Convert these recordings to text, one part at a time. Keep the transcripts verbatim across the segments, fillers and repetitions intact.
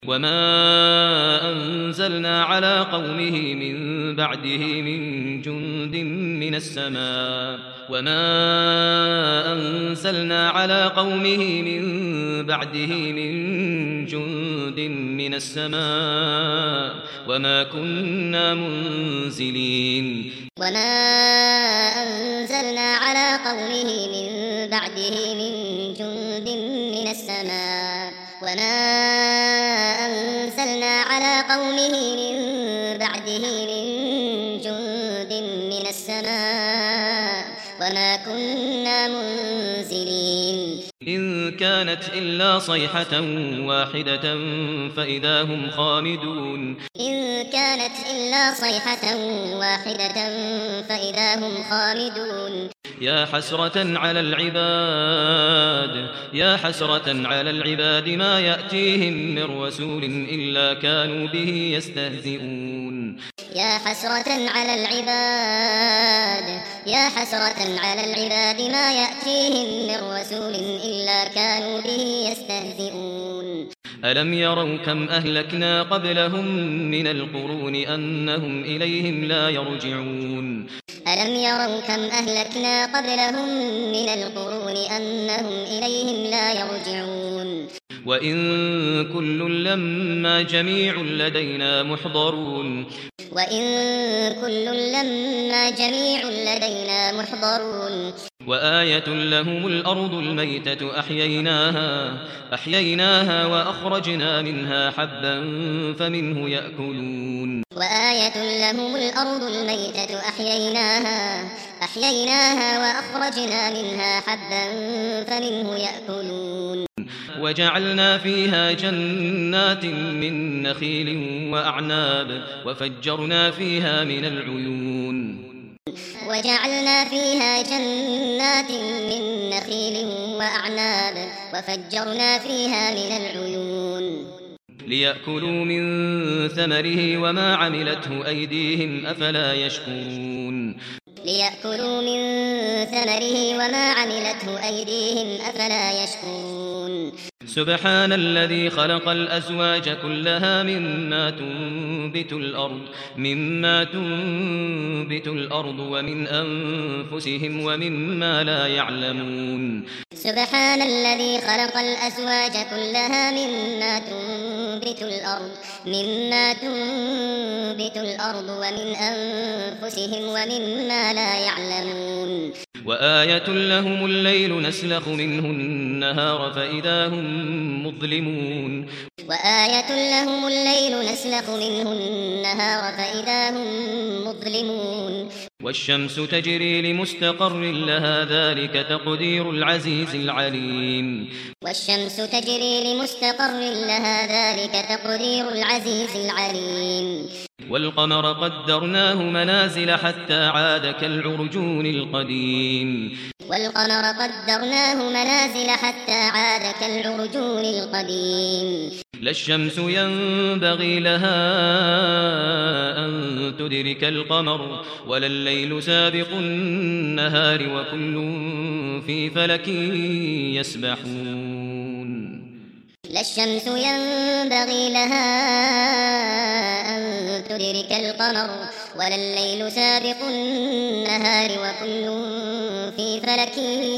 وما أنزلنا على قومه من بعده من جند من السماء وما أنزلنا على قومه من بعده من جند من السماء وما كنا منزلين وما أنزلنا على قومه من بعده من جند من السماء وما أنزلنا على قومه من بعده من جند من السماء وما كنا منزلين إن كانت إلا صيحة واحدة فإذا هم خامدون إن كانت إلا صيحة واحدة فإذا هم خامدون يا حسرة على العباد يا حسرة على العباد ما يأتيهم من رسول إلا كانوا به يستهزئون يا حسرة على العباد يا حسرة على العباد ما يأتيهم من رسول إلا كانوا به يستهزئون ألم يروا كم أهلكنا قبلهم من القرون أنهم إليهم لا يرجعون ألم يروا كم أهلكنا قبلهم من القرون أنهم إليهم لا يرجعون وإن كل لما جميع لدينا محضرون وإن كل لما جميع لدينا محضرون وآية لهم الأرض الميتة أحييناها أحييناها وأخرجنا منها حبا فمنه يأكلون وآية لهم الأرض الميتة أحييناها أحييناها وأخرجنا منها حبا فمنه يأكلون وجعلنا فيها جنات من نخيل وأعناب وفجرنا فيها من العيون وجعلنا فيها جنات من نخيل وأعناب وفجرنا فيها من العيون ليأكلوا من ثمره وما عملته أيديهم أفلا يشكرون ليأكلوا من ثمره وما عملته أيديهم أفلا يشكرون سبحان الذي خلق الأزواج كلها مما تنبت الأرض مما تنبت الأرض ومن أنفسهم ومما لا يعلمون سبحان الذي خلق الأزواج كلها مما تنبت الأرض مما تنبت الأرض ومن أنفسهم ومما لا يعلمون وآية لهم الليل نسلخ منه النهار فإذا هم مظلمون وآية لهم الليل نسلخ منه النهار فإذا هم مظلمون والشمس تجري لمستقر لها ذلك تقدير العزيز العليم والشمس تجري لمستقر لها ذلك تقدير العزيز العليم والقمر قدرناه منازل حتى عاد كالعرجون القديم والقمر قدرناه منازل حتى عاد كالعرجون القديم لا الشمس ينبغي لها أن تدرك القمر ولا الليل سابق النهار وكل في فلك يسبحون لا الشمس ينبغي لها أن تدرك القمر ولا الليل سابق النهار وكل في فلك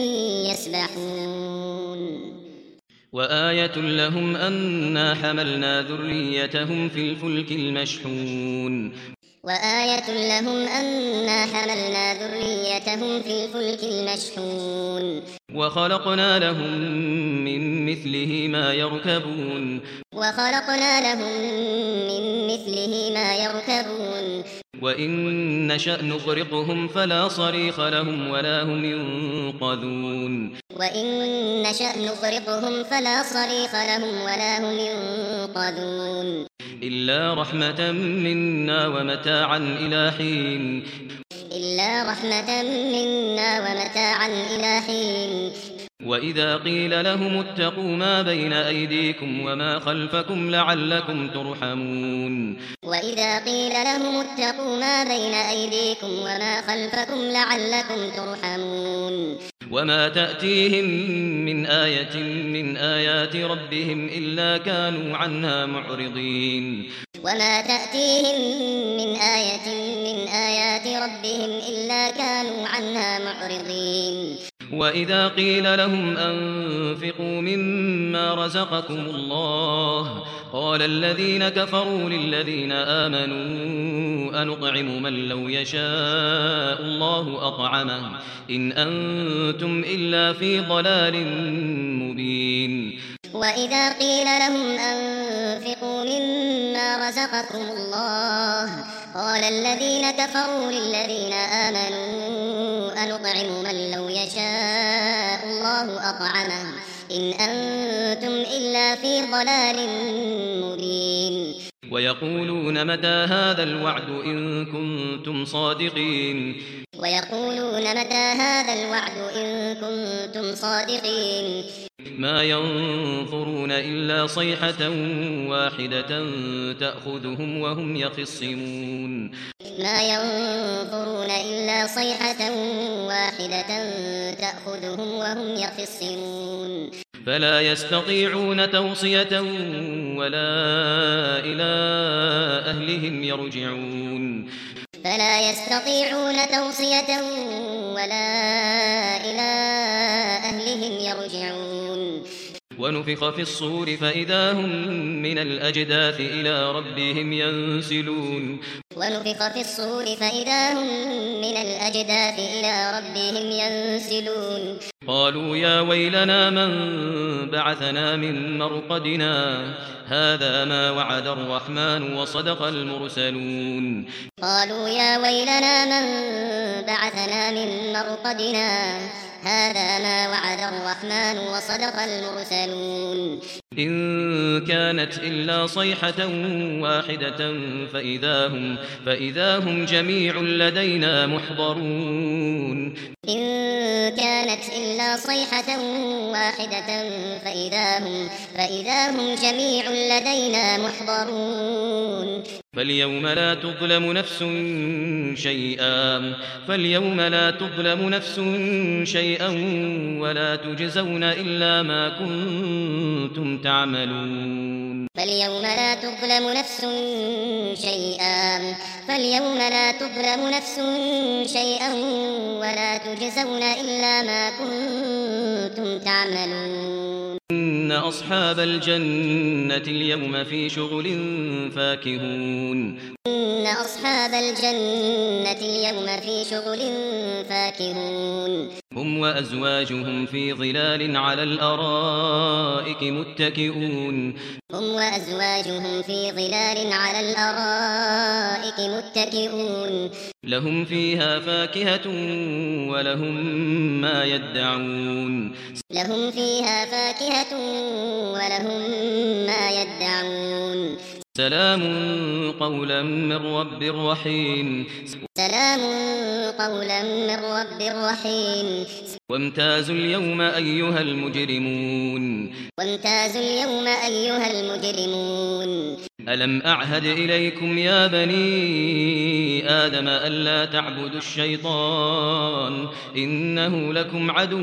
يسبحون وآية لهم أنا حملنا ذريتهم في الفلك المشحون وآية لهم أنا حملنا ذريتهم في الفلك المشحون وخلقنا لهم من مثله ما يركبون وخلقنا لهم من مثله ما يركبون وإن نشأ نغرقهم فلا صريخ لهم ولا هم ينقذون وإن نشأ نغرقهم فلا صريخ لهم ولا هم ينقذون إلا رحمة منا ومتاعا إلى حين إلا رحمة منا ومتاعا إلى حين وإذا قيل لهم اتقوا ما بين أيديكم وما خلفكم لعلكم ترحمون وإذا قيل لهم اتقوا ما بين أيديكم وما خلفكم لعلكم ترحمون وما تأتيهم من آية من آيات ربهم إلا كانوا عنها معرضين وما تأتيهم من آية من آيات ربهم إلا كانوا عنها معرضين وإذا قيل لهم أنفقوا مما رزقكم الله قال الذين كفروا للذين آمنوا أنطعم من لو يشاء الله أطعمه إن أنتم إلا في ضلال مبين وإذا قيل لهم أنفقوا مما رزقكم الله قال الذين كفروا للذين آمنوا أنطعم من لو يشاء الله أطعمه إن أنتم إلا في ضلال مبين ويقولون متى هذا الوعد إن كنتم صادقين ويقولون متى هذا الوعد إن كنتم صادقين ما ينظرون إلا صيحة واحدة تأخذهم وهم يخصمون ما ينظرون إلا صيحة واحدة تأخذهم وهم يخصمون فلا يستطيعون توصية ولا إلى أهلهم يرجعون فلا يستطيعون توصية ولا إلى أهلهم يرجعون ونفخ في الصور فإذا هم من الأجداث إلى ربهم ينسلون ونفخ في الصور فإذا هم من الأجداث إلى ربهم ينسلون قالوا يا ويلنا من بعثنا من مرقدنا هذا ما وعد الرحمن وصدق المرسلون قالوا يا ويلنا من بعثنا من مرقدنا هذا ما وعد الرحمن وصدق المرسلون إن كانت إلا صيحة واحدة فإذا هم, فإذا هم جميع لدينا محضرون إن كانت إلا صيحة واحدة فإذا هم, فإذا هم جميع لدينا محضرون فاليوم لا تظلم نفس شيئا فاليوم لا تظلم نفس شيئا ولا تجزون إلا ما كنتم تعملون فاليوم لا تظلم نفس شيئا فاليوم لا تظلم نفس شيئا ولا تجزون إلا ما كنتم تعملون إن أصحاب الجنة اليوم في شغل فاكهون إن أصحاب الجنة اليوم في شغل فاكهون هم وأزواجهم في ظلال على الأرائك متكئون هم وأزواجهم في ظلال على الأرائك متكئون لهم فيها فاكهة ولهم ما يدعون لهم فيها فاكهة ولهم ما يدعون سلام قولا من رب رحيم سلام قولا من رب رحيم وامتازوا اليوم أيها المجرمون وامتازوا اليوم أيها المجرمون ألم أعهد إليكم يا بني آدم ألا تعبدوا الشيطان إنه لكم عدو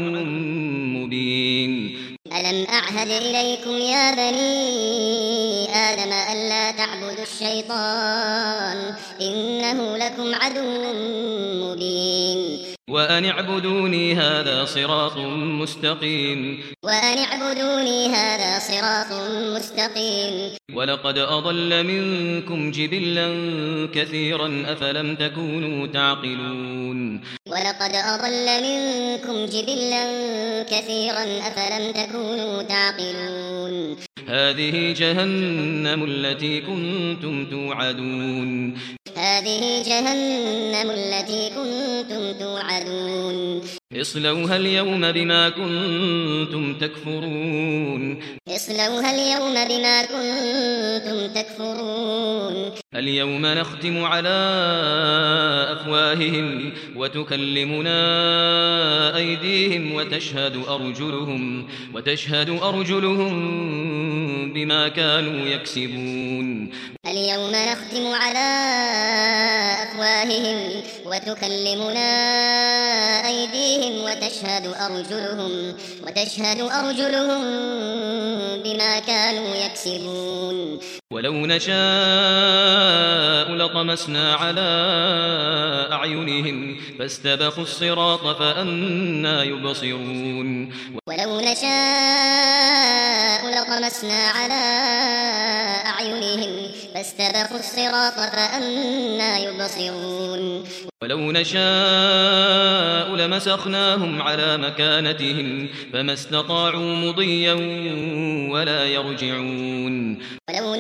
مبين ألم أعهد إليكم يا بني آدم ألا تعبدوا الشيطان إنه لكم عدو مبين وأن اعبدوني هذا صراط مستقيم وأن اعبدوني هذا صراط مستقيم ولقد أضل منكم جبلا كثيرا أفلم تكونوا تعقلون ولقد أضل منكم جبلا كثيرا أفلم تكونوا تعقلون هذه جهنم التي كنتم توعدون هذه جهنم التي كنتم توعدون اصلوها اليوم بما كنتم تكفرون اصلوها اليوم بما كنتم تكفرون اليوم نختم على أفواههم وتكلمنا أيديهم وتشهد أرجلهم وتشهد أرجلهم بما كانوا يكسبون اليوم نختم على أفواههم وتكلمنا أيديهم وتشهد أرجلهم وتشهد أرجلهم بما كانوا يكسبون ولو نشاء لطمسنا على أعينهم فاستبقوا الصراط فأنى يبصرون ولو نشاء لطمسنا على أعينهم فاستبقوا الصراط فأنى يبصرون ولو نشاء لمسخناهم على مكانتهم فما استطاعوا مضيا ولا يرجعون ولو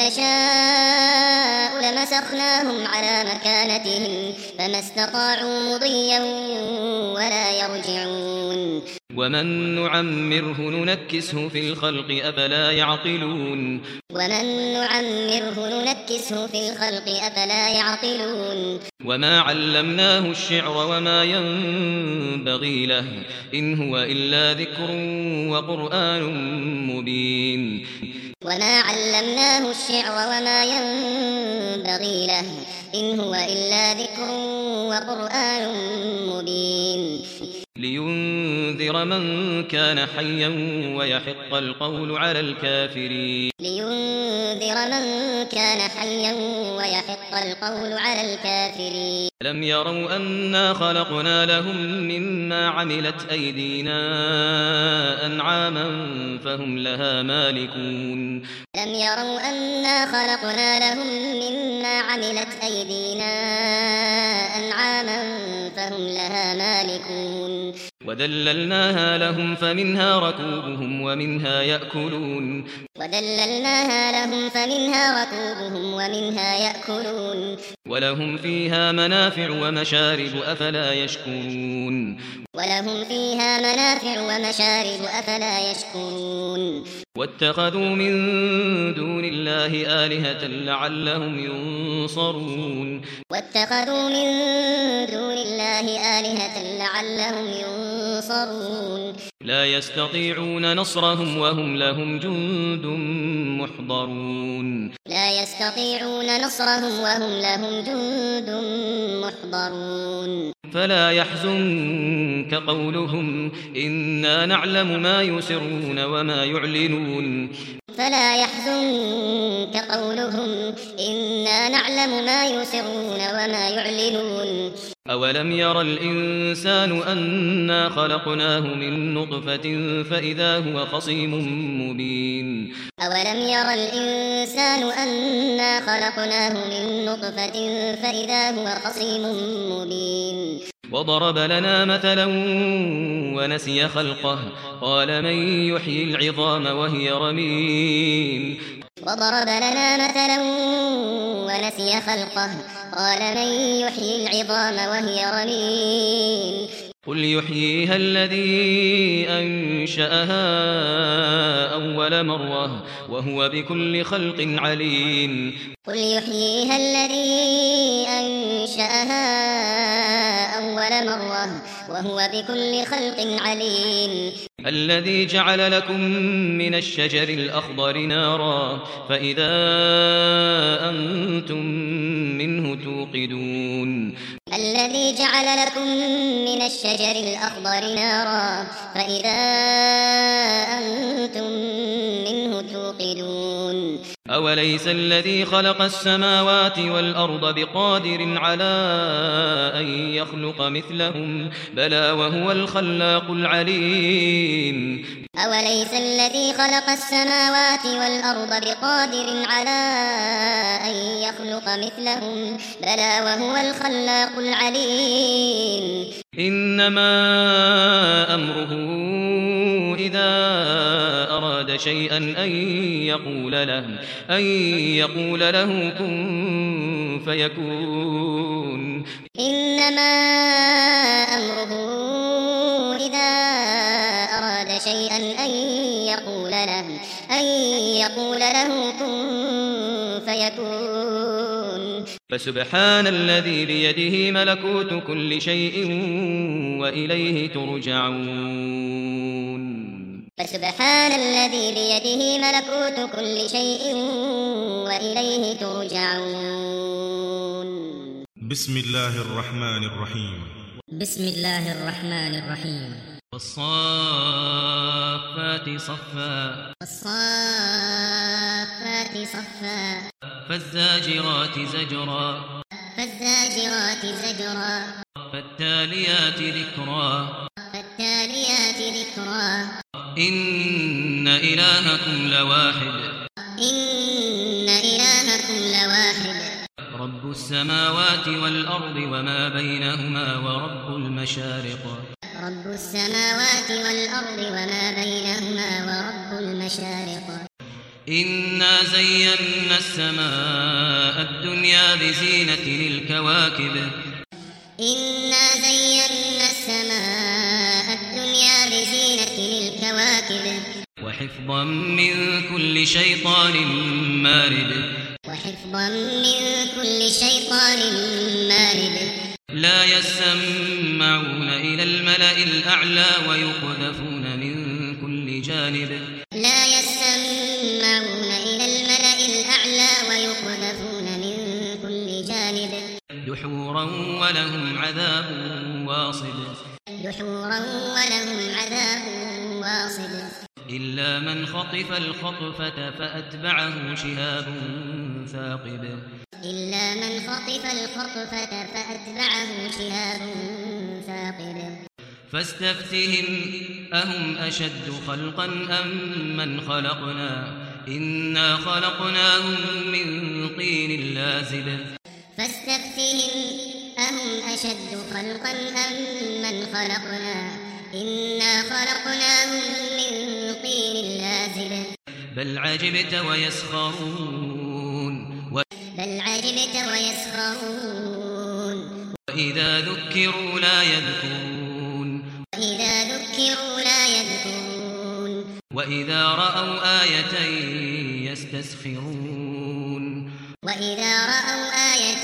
نشاء لمسخناهم على مكانتهم فما استطاعوا مضيا ولا يرجعون ومن نعمره ننكسه في الخلق أفلا يعقلون ومن نعمره ننكسه في الخلق أفلا يعقلون وما علمناه الشعر وما ينبغي له إن هو إلا ذكر وقرآن مبين وما علمناه الشعر وما ينبغي له إن هو إلا ذكر وقرآن مبين لينذر من كان حيا ويحق القول على الكافرين لينذر من كان حيا ويحق القول على الكافرين لم يروا أنا خلقنا لهم مما عملت أيدينا أنعاما فهم لها مالكون لم يروا أنا خلقنا لهم مما عملت أيدينا أنعاما فهم لها مالكون وذللناها لهم فمنها ركوبهم ومنها يأكلون وذللناها لهم فمنها ركوبهم ومنها يأكلون ولهم فيها منافع ومشارب أفلا يشكرون ولهم فيها منافع ومشارب أفلا يشكرون واتخذوا من دون الله آلهة لعلهم ينصرون واتخذوا من دون الله آلهة لعلهم ينصرون لا يستطيعون نصرهم وهم لهم جند محضرون لا يستطيعون نصرهم وهم لهم جند محضرون فلا يحزنك قولهم إنا نعلم ما يسرون وما يعلنون فلا يحزنك قولهم إنا نعلم ما يسرون وما يعلنون أولم ير الإنسان أنا خلقناه من نطفة فإذا هو خصيم مبين أولم ير الإنسان أنا خلقناه من نطفة فإذا هو خصيم مبين وضرب لنا مثلا ونسي خلقه قال من يحيي العظام وهي رميم وضرب لنا مثلا ونسي خلقه قال من يحيي العظام وهي رميم قل يحييها الذي أنشأها أول مرة وهو بكل خلق عليم قل يحييها الذي أنشأها أول مرة وهو بكل خلق عليم الذي جعل لكم من الشجر الأخضر نارا فإذا أنتم منه توقدون الذي جعل لكم من الشجر الأخضر نارا فإذا أنتم منه توقدون أوليس الذي خلق السماوات والأرض بقادر على أن يخلق مثلهم بلى وهو الخلاق العليم أوليس الذي خلق السماوات والأرض بقادر على أن يخلق مثلهم بلى وهو الخلاق العليم إنما أمره إذا أراد شيئا أن يقول له أن يقول له كن فيكون إنما أمره إذا أراد شيئا أن يقول له أن يقول له كن فيكون فسبحان الذي بيده ملكوت كل شيء وإليه ترجعون فسبحان الذي بيده ملكوت كل شيء وإليه ترجعون بسم الله الرحمن الرحيم بسم الله الرحمن الرحيم والصافات صفا والصافات صفا فالزاجرات زجرا فالزاجرات زجرا فالتاليات ذكرا فالتاليات ذكرا إن إلهكم لواحد إن إلهكم لواحد رب السماوات والأرض وما بينهما ورب المشارق رب السماوات والأرض وما بينهما ورب المشارق إنا زينا السماء الدنيا بزينة الكواكب إنا زينا السماء الدنيا بزينة الكواكب وحفظا من كل شيطان مارد وحفظا من كل شيطان مارد لا يسمعون إلى الملأ الأعلى ويقذفون من كل جانب لا يسمعون إلى الملأ الأعلى ويقذفون من كل جانب دحورا ولهم عذاب واصب دحورا ولهم عذاب واصب إلا من خطف الخطفة فأتبعه شهاب ثاقب إلا من خطف الخطفة فأتبعه شهاب ثاقب فاستفتهم أهم أشد خلقا أم من خلقنا إنا خلقناهم من طين لازب فاستفتهم أهم أشد خلقا أم من خلقنا إنا خلقناهم من طين لازب بل عجبت ويسخرون بل عجبت ويسخرون وإذا ذكروا لا يذكرون وإذا ذكروا لا يذكرون وإذا رأوا آية يستسخرون وإذا رأوا آية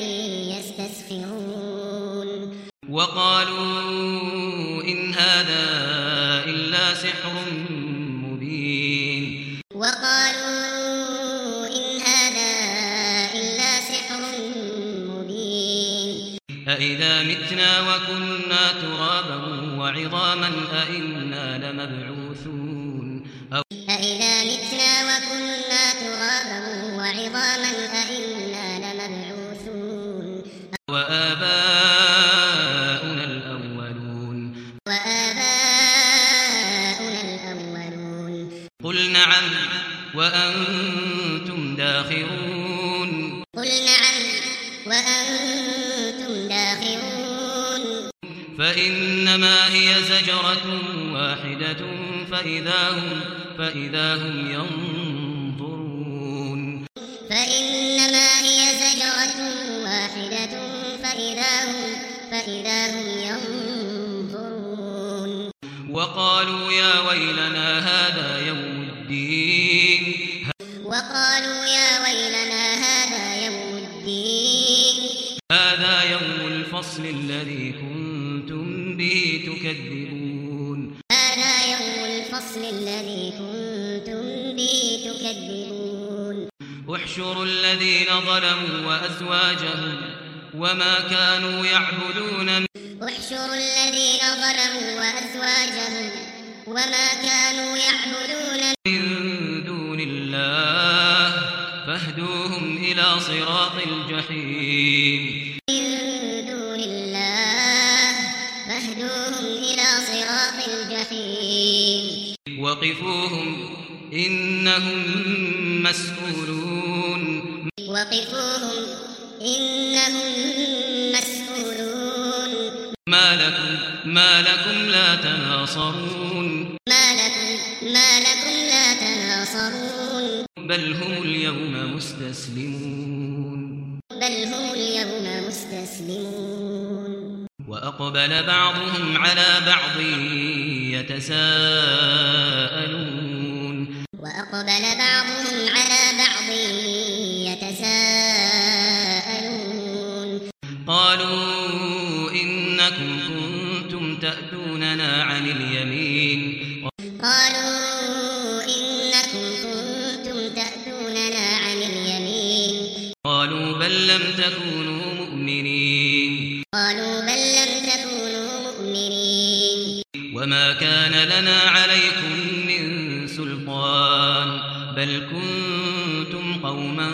يستسخرون وقالوا إن هذا إلا سحر مبين وقالوا إن هذا إلا سحر مبين أإذا متنا وكنا ترابا وعظاما أإنا لمبعوثون أو أإذا متنا وكنا ترابا وعظاما أإنا لمبعوثون وآباؤنا الأولون وآباؤنا الأولون قل نعم وأنتم داخرون قل نعم وأنتم داخرون فإنما هي زجرة واحدة فإذا هم فإذا هم ينظرون فإنما هي زجرة واحدة فإذا هم فإذا هم ينظرون وقالوا يا ويلنا هذا يوم الدين وقالوا يا ويلنا هذا يوم الدين هذا يوم الفصل الذي كنتم به تكذبون هذا يوم الفصل الذي كنتم به تكذبون احشروا الذين ظلموا وأزواجهم وما كانوا يعبدون من احشروا الذين ظلموا وأزواجهم وما كانوا يعبدون من دون الله فاهدوهم إلى صراط الجحيم من دون الله فاهدوهم إلى صراط الجحيم وقفوهم إنهم مسؤولون وقفوهم إنهم مسؤولون ما لكم ما لكم لا تناصرون ما لكم ما لكم لا تناصرون بل هم اليوم مستسلمون بل هم اليوم مستسلمون وأقبل بعضهم على بعض يتساءلون وأقبل بعضهم على بعض يتساءلون قالوا إنكم كنتم تأتوننا عن اليمين قالوا إنكم كنتم تأتوننا عن اليمين قالوا بل لم تكونوا مؤمنين قالوا بل لم تكونوا مؤمنين وما بل كنتم قوما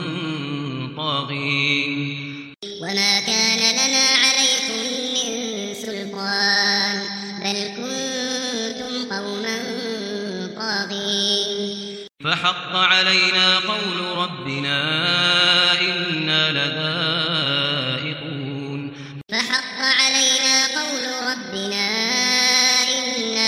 طاغين وما كان لنا عليكم من سلطان بل كنتم قوما طاغين فحق علينا قول ربنا إنا لذائقون فحق علينا قول ربنا إنا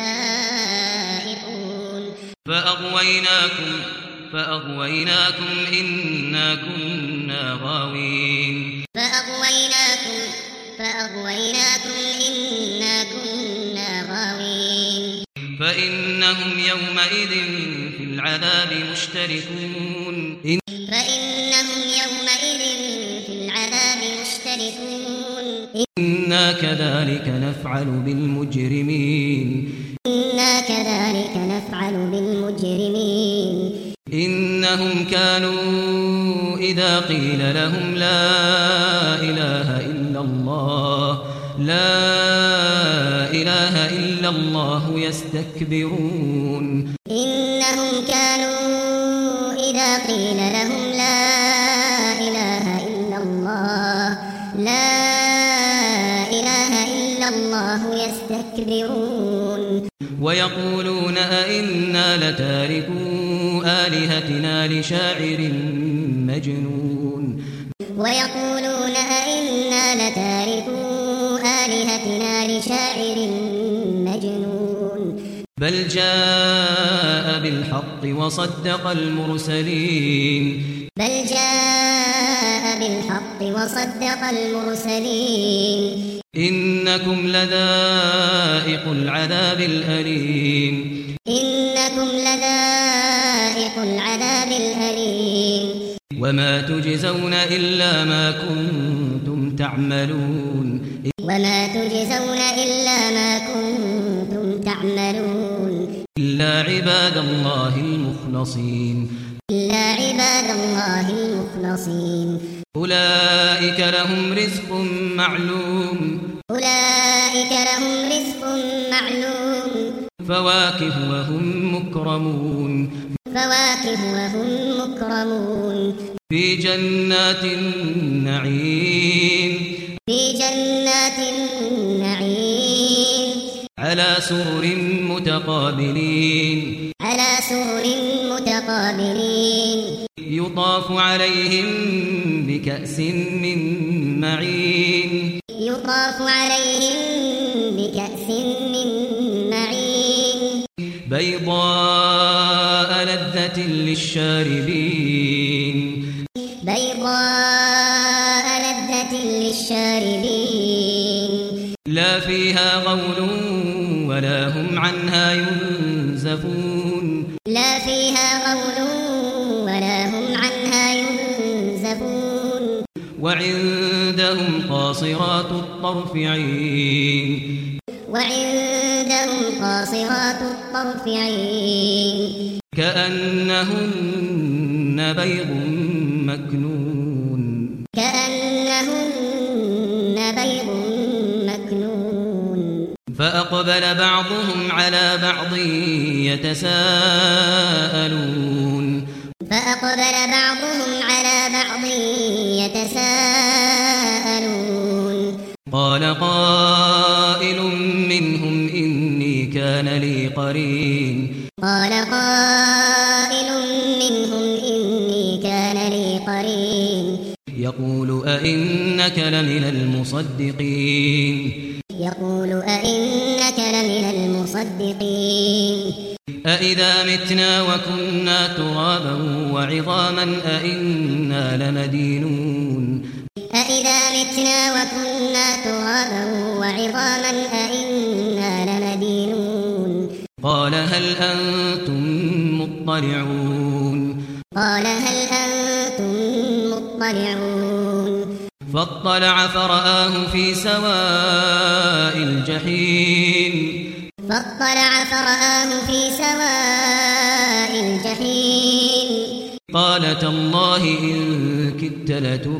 لذائقون فأغويناكم فأغويناكم إنا كنا غاوين فأغويناكم فأغويناكم إنا كنا غاوين فإنهم يومئذ في العذاب مشتركون فإنهم يومئذ في العذاب مشتركون إنا كذلك نفعل بالمجرمين إنا كذلك نفعل بالمجرمين إنهم كانوا إذا قيل لهم لا إله إلا الله لا إله إلا الله يستكبرون إنهم كانوا إذا قيل لهم لا إله إلا الله لا إله إلا الله يستكبرون ويقولون أئنا لتاركو آلهتنا لشاعر مجنون ويقولون أئنا لتاركو آلهتنا لشاعر مجنون بل جاء بالحق وصدق المرسلين بل جاء بالحق وصدق المرسلين إنكم لذائق العذاب الأليم إنكم لذائق العذاب الأليم وما تجزون إلا ما كنتم تعملون وما تجزون إلا ما كنتم تعملون إلا عباد الله المخلصين إلا عباد الله المخلصين أولئك لهم رزق معلوم أولئك لهم رزق معلوم فواكه وهم مكرمون فواكه وهم مكرمون في جنات النعيم في جنات النعيم على سرر متقابلين على سرر متقابلين يطاف عليهم بكأس من معين يطاف عليهم بكأس من معين بيضاء لذة للشاربين بيضاء لذة للشاربين لا فيها غول ولا هم عنها ينزفون لا فيها غول ولا هم عنها ينزفون وعندهم قاصرات الطرف عين وعندهم قاصرات الطرف عين كأنهن بيض مكنون كأنهن بيض مكنون فأقبل بعضهم على بعض يتساءلون فأقبل بعضهم على بعض يتساءلون قال قائل منهم إني كان لي قرين قال قائل منهم إني كان لي قرين يقول أئنك لمن المصدقين يقول أئنك لمن المصدقين أئذا متنا وكنا ترابا وعظاما أئنا لمدينون أئذا متنا وكنا ترابا وعظاما أئنا لمدينون قال هل أنتم مطلعون قال هل أنتم مطلعون فاطلع فرآه في سواء الجحيم فاطلع فرآه في سواء الجحيم قال تالله إن كدت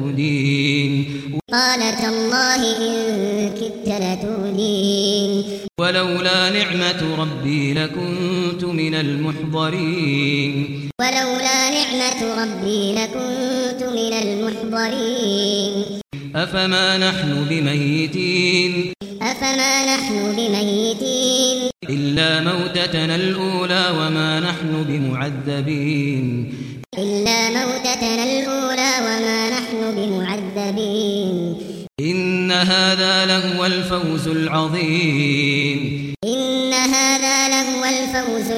لتردين قال تالله إن كدت لتردين ولولا نعمة ربي لكنت من المحضرين ولولا نعمة ربي لكنت من المحضرين أفما نحن بميتين أفما نحن بميتين إلا موتتنا الأولى وما نحن بمعذبين إلا موتتنا الأولى وما نحن بمعذبين إن هذا لهو الفوز العظيم إن هذا لهو الفوز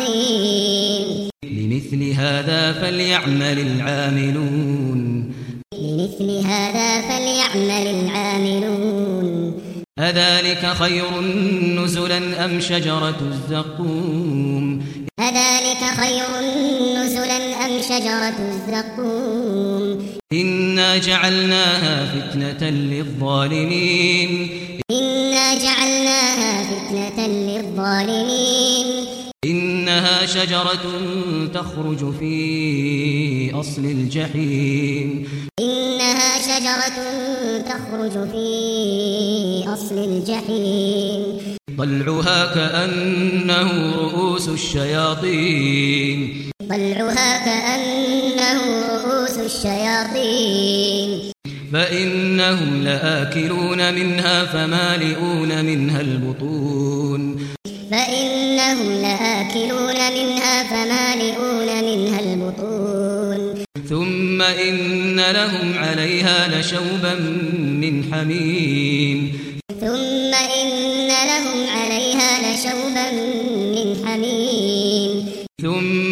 العظيم لمثل هذا فليعمل العاملون لمثل هذا فليعمل العاملون أذلك خير نزلا أم شجرة الزقوم أذلك خير نزلا أم شجرة الزقوم إنا جعلناها فتنة للظالمين إنا جعلناها فتنة للظالمين إنها شجرة تخرج في أصل الجحيم إنها شجرة تخرج في أصل الجحيم طلعها كأنه رؤوس الشياطين طلعها كأنه رؤوس الشياطين فإنهم لآكلون منها فمالئون منها البطون فإنهم لآكلون منها فمالئون منها البطون ثم إن لهم عليها لشوبا من حميم ثم إن لهم عليها لشوبا من حميم ثم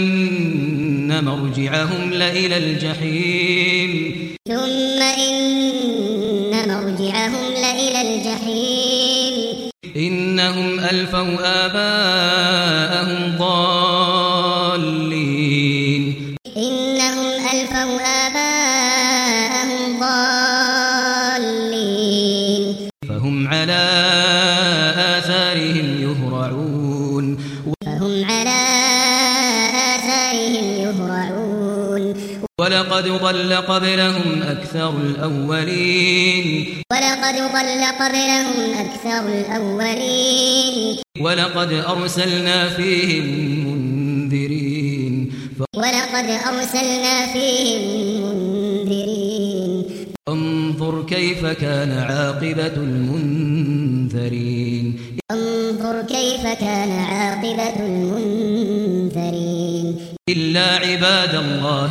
إن مرجعهم لإلى الجحيم ثم إن مرجعهم لإلى الجحيم إنهم ألفوا آباءهم ضالين إنهم ألفوا آباءهم ضالين فهم على آثارهم يهرعون فهم على آثارهم يهرعون ولقد ضل قبلهم أكثر الأولين ولقد ضل قبلهم أكثر الأولين ولقد أرسلنا فيهم منذرين ولقد أرسلنا فيهم منذرين انظر كيف كان عاقبة المنذرين انظر كيف كان عاقبة المنذرين إلا عباد الله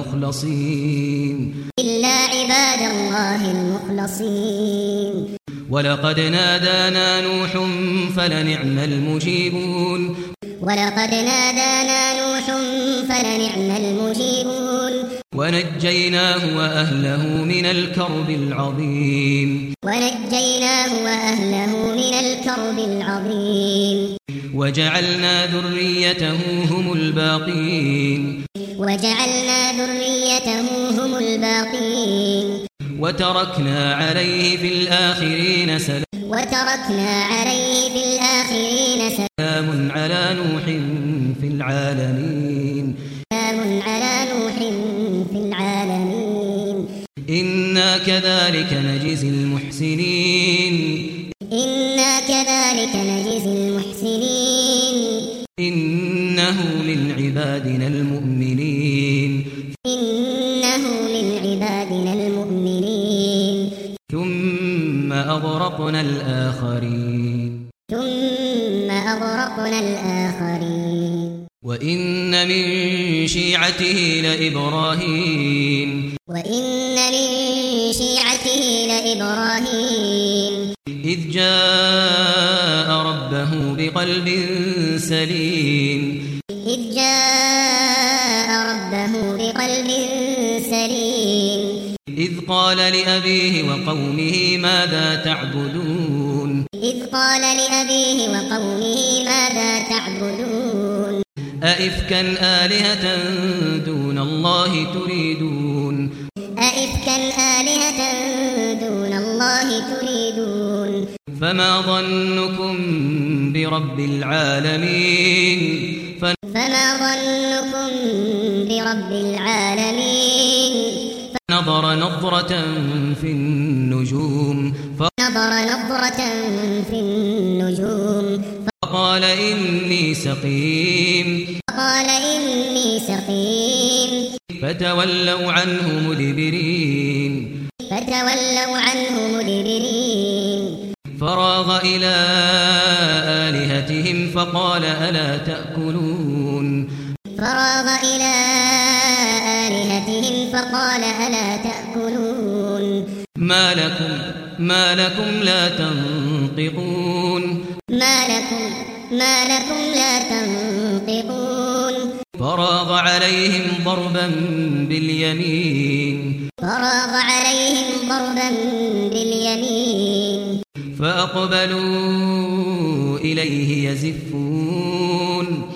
المخلصين إلا عباد الله المخلصين ولقد نادانا نوح فلنعم المجيبون ولقد نادانا نوح فلنعم المجيبون ونجيناه وأهله من الكرب العظيم ونجيناه وأهله من الكرب العظيم وجعلنا ذريته هم الباقين وجعلنا ذريته هم الباقين وتركنا عليه في الآخرين سلام وتركنا عليه في الآخرين سلام على نوح في العالمين سلام على نوح في العالمين إنا كذلك نجزي المحسنين إنا كذلك نجزي المحسنين إنه من عبادنا المؤمنين إنه من عبادنا المؤمنين ثم أغرقنا الآخرين ثم أغرقنا الآخرين وإن من شيعته لإبراهيم وإن من شيعته لإبراهيم إذ جاء ربه بقلب سليم إذ جاء ربه بقلب سليم إذ قال لأبيه وقومه ماذا تعبدون إذ قال لأبيه وقومه ماذا تعبدون أئفكا آلهة دون الله تريدون أئفكا آلهة دون الله تريدون فما ظنكم برب العالمين فما ظنكم برب العالمين فنظر نظرة في النجوم فنظر نظرة في النجوم وقال إني سقيم وقال إني سقيم فتولوا عنه مدبرين فتولوا عنه مدبرين فراغ إلى آلهتهم فقال ألا تأكلون فراغ إلى آلهتهم فقال ألا تأكلون ما لكم ما لكم لا تنطقون ما لكم ما لكم لا تنطقون فراغ عليهم ضربا باليمين فراغ عليهم ضربا باليمين فأقبلوا إليه يزفون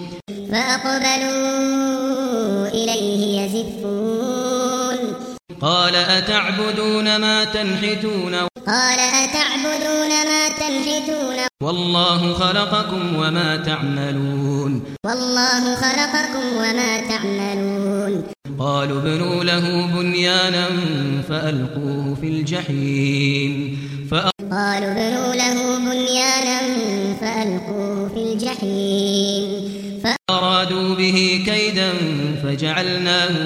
فأقبلوا إليه يزفون قال أتعبدون ما تنحتون قال أتعبدون ما تنحتون والله خلقكم وما تعملون والله خلقكم وما تعملون قالوا ابنوا له بنيانا فألقوه في الجحيم قالوا ابنوا له بنيانا فألقوه في الجحيم فأرادوا به كيدا فجعلناهم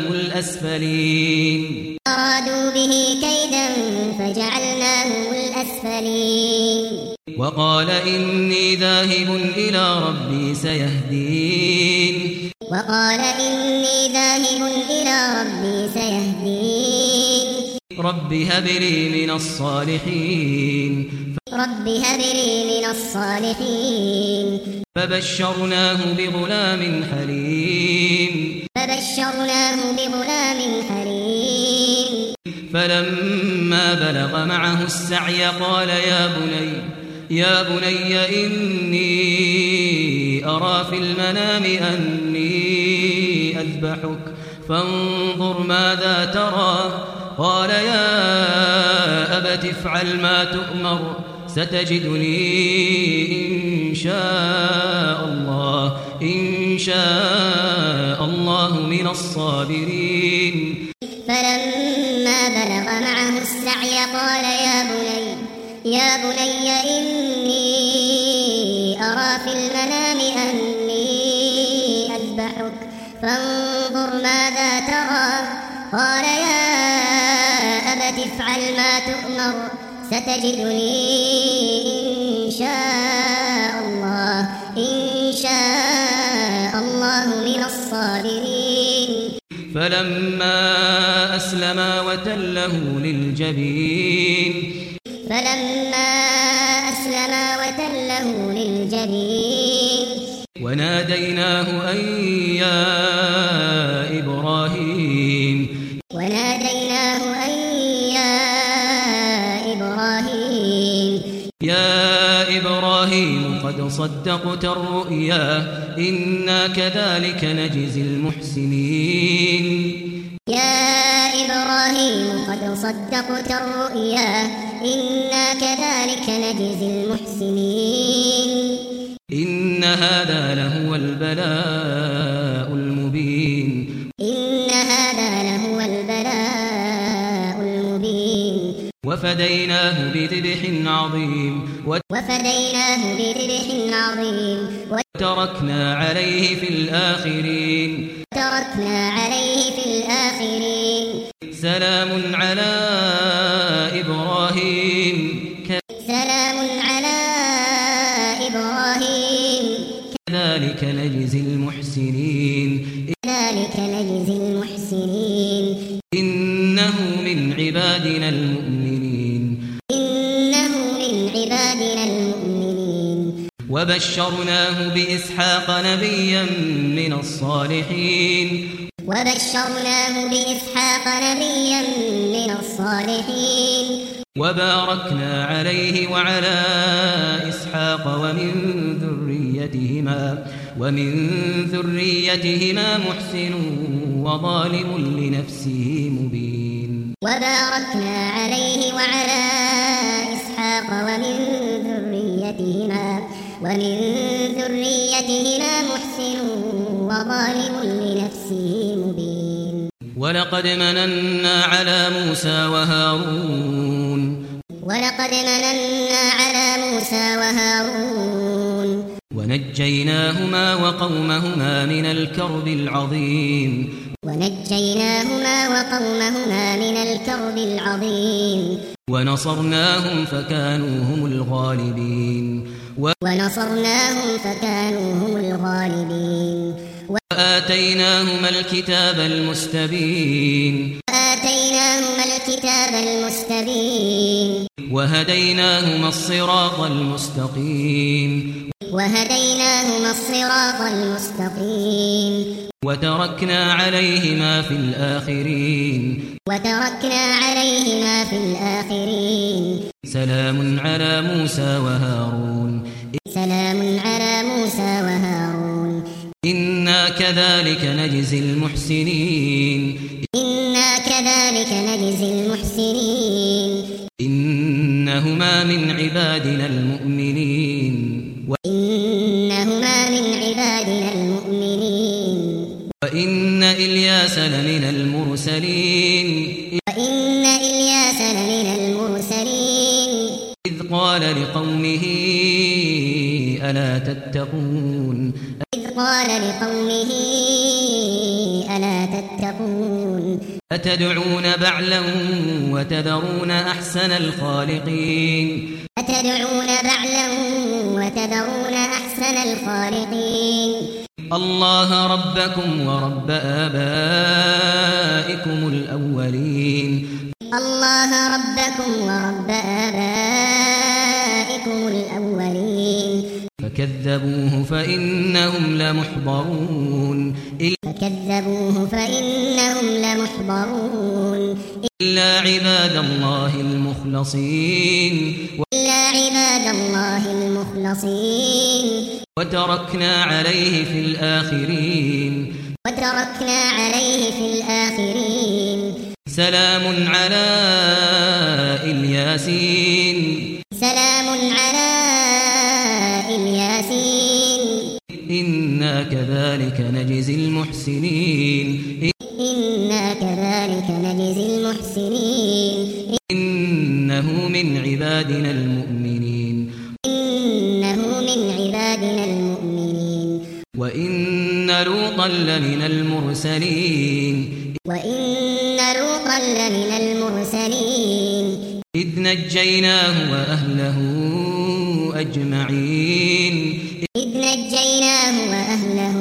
الأسفلين أرادوا به كيدا فجعلناهم الأسفلين وقال إني ذاهب إلى ربي سيهدين وقال إني ذاهب إلى ربي سيهدين رب هب لي من الصالحين رب هب لي من الصالحين فبشرناه بغلام حليم فبشرناه بغلام حليم فلما بلغ معه السعي قال يا بني يا بني إني أرى في المنام أني أذبحك فانظر ماذا ترى قال يا أبت افعل ما تؤمر ستجدني إن شاء الله إن شاء الله من الصابرين فلما بلغ معه السعي قال يا بني يا بني إني أرى في المنام أني أذبحك فانظر ماذا ترى قال يا أبت افعل ما تؤمر ستجدني إن شاء الله إن شاء الله من الصابرين فلما أسلما وتله للجبين فلما أسلما وتله للجبين وناديناه أن يا إبراهيم وناديناه أن يا إبراهيم يا إبراهيم قد صدقت الرؤيا إنا كذلك نجزي المحسنين يا إبراهيم قد صدقت الرؤيا إنا كذلك نجزي المحسنين إن هذا لهو البلاء المبين إن هذا لهو البلاء المبين وفديناه بذبح عظيم وفديناه بذبح عظيم وتركنا عليه في الآخرين تركنا عليه في الآخرين سلام على إبراهيم سلام على إبراهيم كذلك نجزي المحسنين كذلك نجزي المحسنين إنه من عبادنا المؤمنين إنه من عبادنا المؤمنين وبشرناه بإسحاق نبيا من الصالحين وبشرناه بإسحاق نبيا من الصالحين وباركنا عليه وعلى إسحاق ومن ذريتهما ومن ذريتهما محسن وظالم لنفسه مبين وباركنا عليه وعلى إسحاق ومن ذريتهما ومن ذريتهما محسن وظالم لنفسه مبين ولقد مننا على موسى وهارون ولقد مننا على موسى وهارون ونجيناهما وقومهما من الكرب العظيم ونجيناهما وقومهما من الكرب العظيم ونصرناهم فكانوا هم الغالبين ونصرناهم فكانوا هم الغالبين وآتيناهما الكتاب المستبين وآتيناهما الكتاب المستبين وهديناهما الصراط المستقيم وهديناهما الصراط المستقيم وتركنا عليهما في الآخرين وتركنا عليهما في الآخرين سلام على موسى وهارون سلام على موسى وهارون إنا كذلك نجزي المحسنين إنا كذلك نجزي المحسنين إنهما من عبادنا المؤمنين وإنهما من عبادنا المؤمنين وإن إلياس لمن المرسلين وإن إلياس لمن المرسلين إذ قال لقومه ألا تتقون إذ قال لقومه ألا تتقون أتدعون بعلا وتذرون أحسن الخالقين أتدعون بعلا وتذرون أحسن الخالقين الله ربكم ورب آبائكم الأولين الله ربكم ورب آبائكم الأولين فكذبوه فإنهم لمحضرون فكذبوه فإنهم لمحضرون إلا عباد الله المخلصين إلا عباد الله المخلصين وتركنا عليه في الآخرين وتركنا عليه في الآخرين سلام على الياسين سلام على الياسين إنا كذلك نجزي المحسنين إنا كذلك نجزي المحسنين إنه من عبادنا المؤمنين إنه من عبادنا المؤمنين وإن لوطا لمن المرسلين وإن لوطا لمن المرسلين إذ نجيناه وأهله أجمعين إذ نجيناه وأهله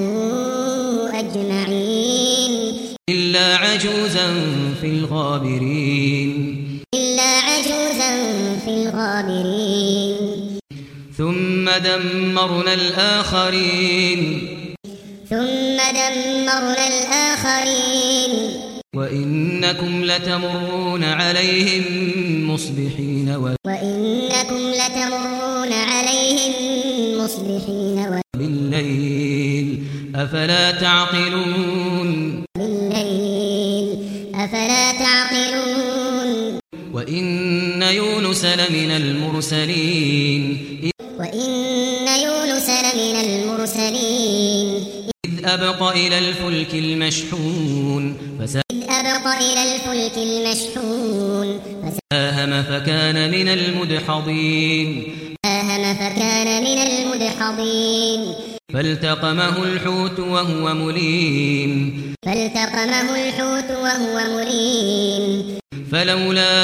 أجمعين إلا عجوزا في الغابرين إلا عجوزا في الغابرين ثم دمرنا الآخرين ثم دمرنا الآخرين وإنكم لتمرون عليهم مصبحين وإنكم لتمرون عليهم مصبحين وبالليل أفلا تعقلون بالليل أفلا تعقلون وإن يونس لمن المرسلين وإن يونس لمن المرسلين إذ أبق إلى الفلك المشحون إذ أبق إلى الفلك المشحون فساهم فكان من المدحضين فساهم فكان من المدحضين فالتقمه الحوت وهو مليم فالتقمه الحوت وهو مليم فلولا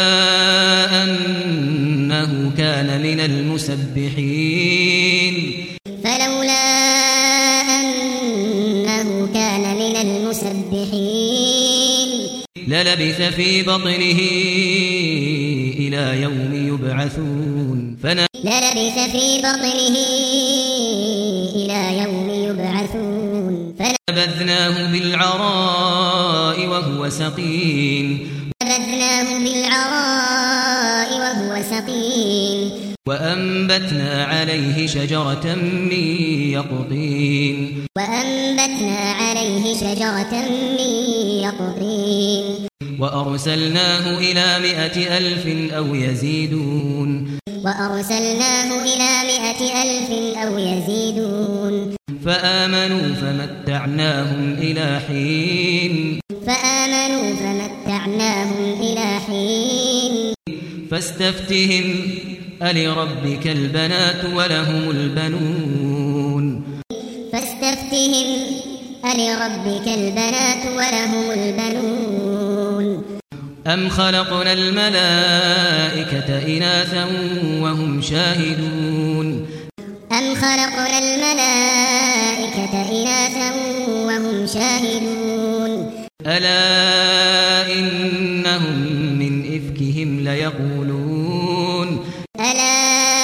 أنه كان من المسبحين فلولا أنه كان من المسبحين للبث في بطنه إلى يوم يبعثون للبث في بطنه إلى يوم يبعثون فنبذناه بالعراء وهو سقيم فنبذناه بالعراء وهو سقيم وأنبتنا عليه شجرة من يقطين وأنبتنا عليه شجرة من يقطين وأرسلناه إلى مائة ألف أو يزيدون وأرسلناه إلى مائة ألف أو يزيدون فآمنوا فمتعناهم إلى حين فآمنوا فمتعناهم إلى حين فاستفتهم ألربك البنات ولهم البنون فاستفتهم ألربك البنات ولهم البنون أم خلقنا الملائكة إناثا وهم شاهدون أم خلقنا الملائكة إناثا وهم شاهدون ألا إنهم من إفكهم ليقولون ألا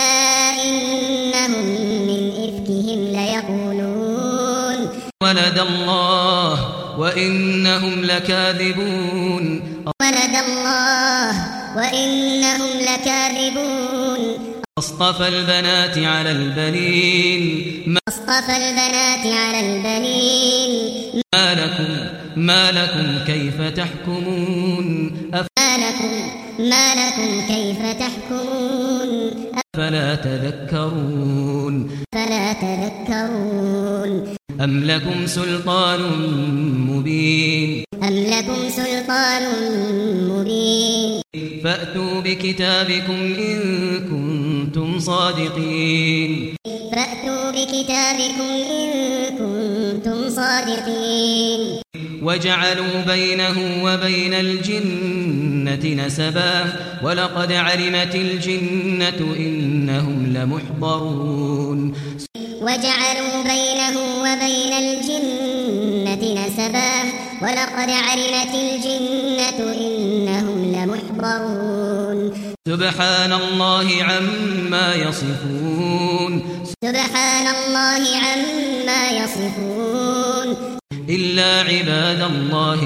إنهم من إفكهم ليقولون ولد الله وإنهم لكاذبون ولد الله وإنهم لكاذبون أصطفى البنات على البنين ما أصطفى البنات على البنين ما لكم ما لكم كيف تحكمون ما لكم ما لكم كيف تحكمون أفلا تذكرون فلا تذكرون أم لكم سلطان مبين أم لكم سلطان مبين فأتوا بكتابكم إن كنتم صادقين فأتوا بكتابكم إن كنتم صادقين وجعلوا بينه وبين الجنة نسبا ولقد علمت الجنة إنهم لمحضرون وجعلوا بينه وبين الجنة نسبا ولقد علمت الجنة إنهم لمحضرون سبحان الله عما يصفون سبحان الله عما يصفون إلا عباد الله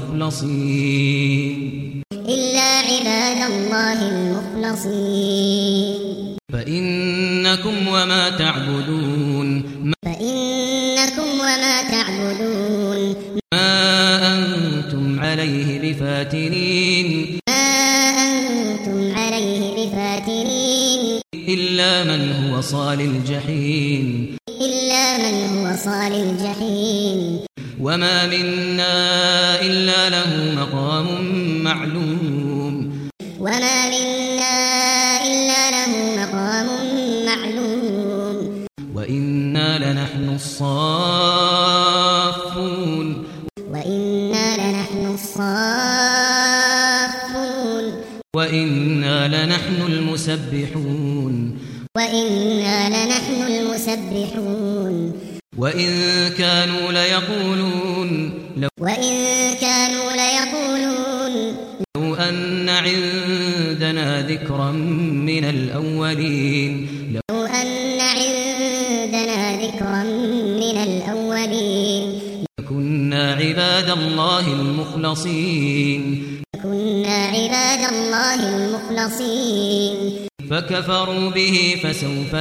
المخلصين إلا عباد الله المخلصين فإنكم وما تعبدون فإنكم وما تعبدون ما أنتم عليه بفاتنين ما أنتم عليه بفاتنين إلا من هو صال الجحيم إلا من هو صال الجحيم وما منا إلا له مقام معلوم وما منا إلا له مقام معلوم وإنا لنحن الصافون وإنا لنحن الصافون وإنا لنحن المسبحون وإنا لنحن المسبحون وإن كانوا ليقولون لو, وإن كانوا ليقولون لو أن عندنا ذكرا من الأولين لو أن عندنا ذكرا من الأولين كنا عباد الله المخلصين كنا عباد الله المخلصين فكفروا به فسوف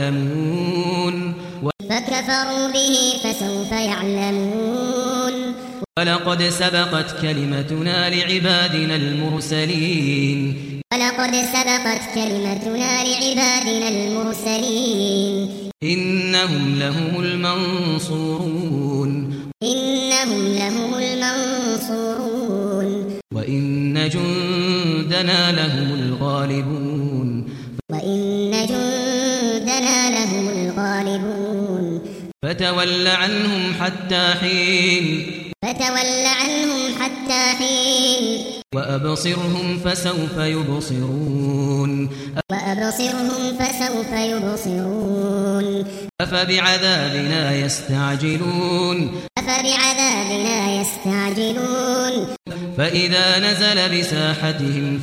يعلمون فكفروا به فسوف يعلمون ولقد سبقت كلمتنا لعبادنا المرسلين ولقد سبقت كلمتنا لعبادنا المرسلين إنهم لهم المنصورون إنهم لهم المنصورون وإن جندنا لهم الغالبون وإن جندنا لهم الغالبون فتول عنهم حتى حين فتول عنهم حتى حين وأبصرهم فسوف يبصرون وأبصرهم فسوف يبصرون أفبعذابنا يستعجلون أفبعذابنا يستعجلون فإذا نزل بساحتهم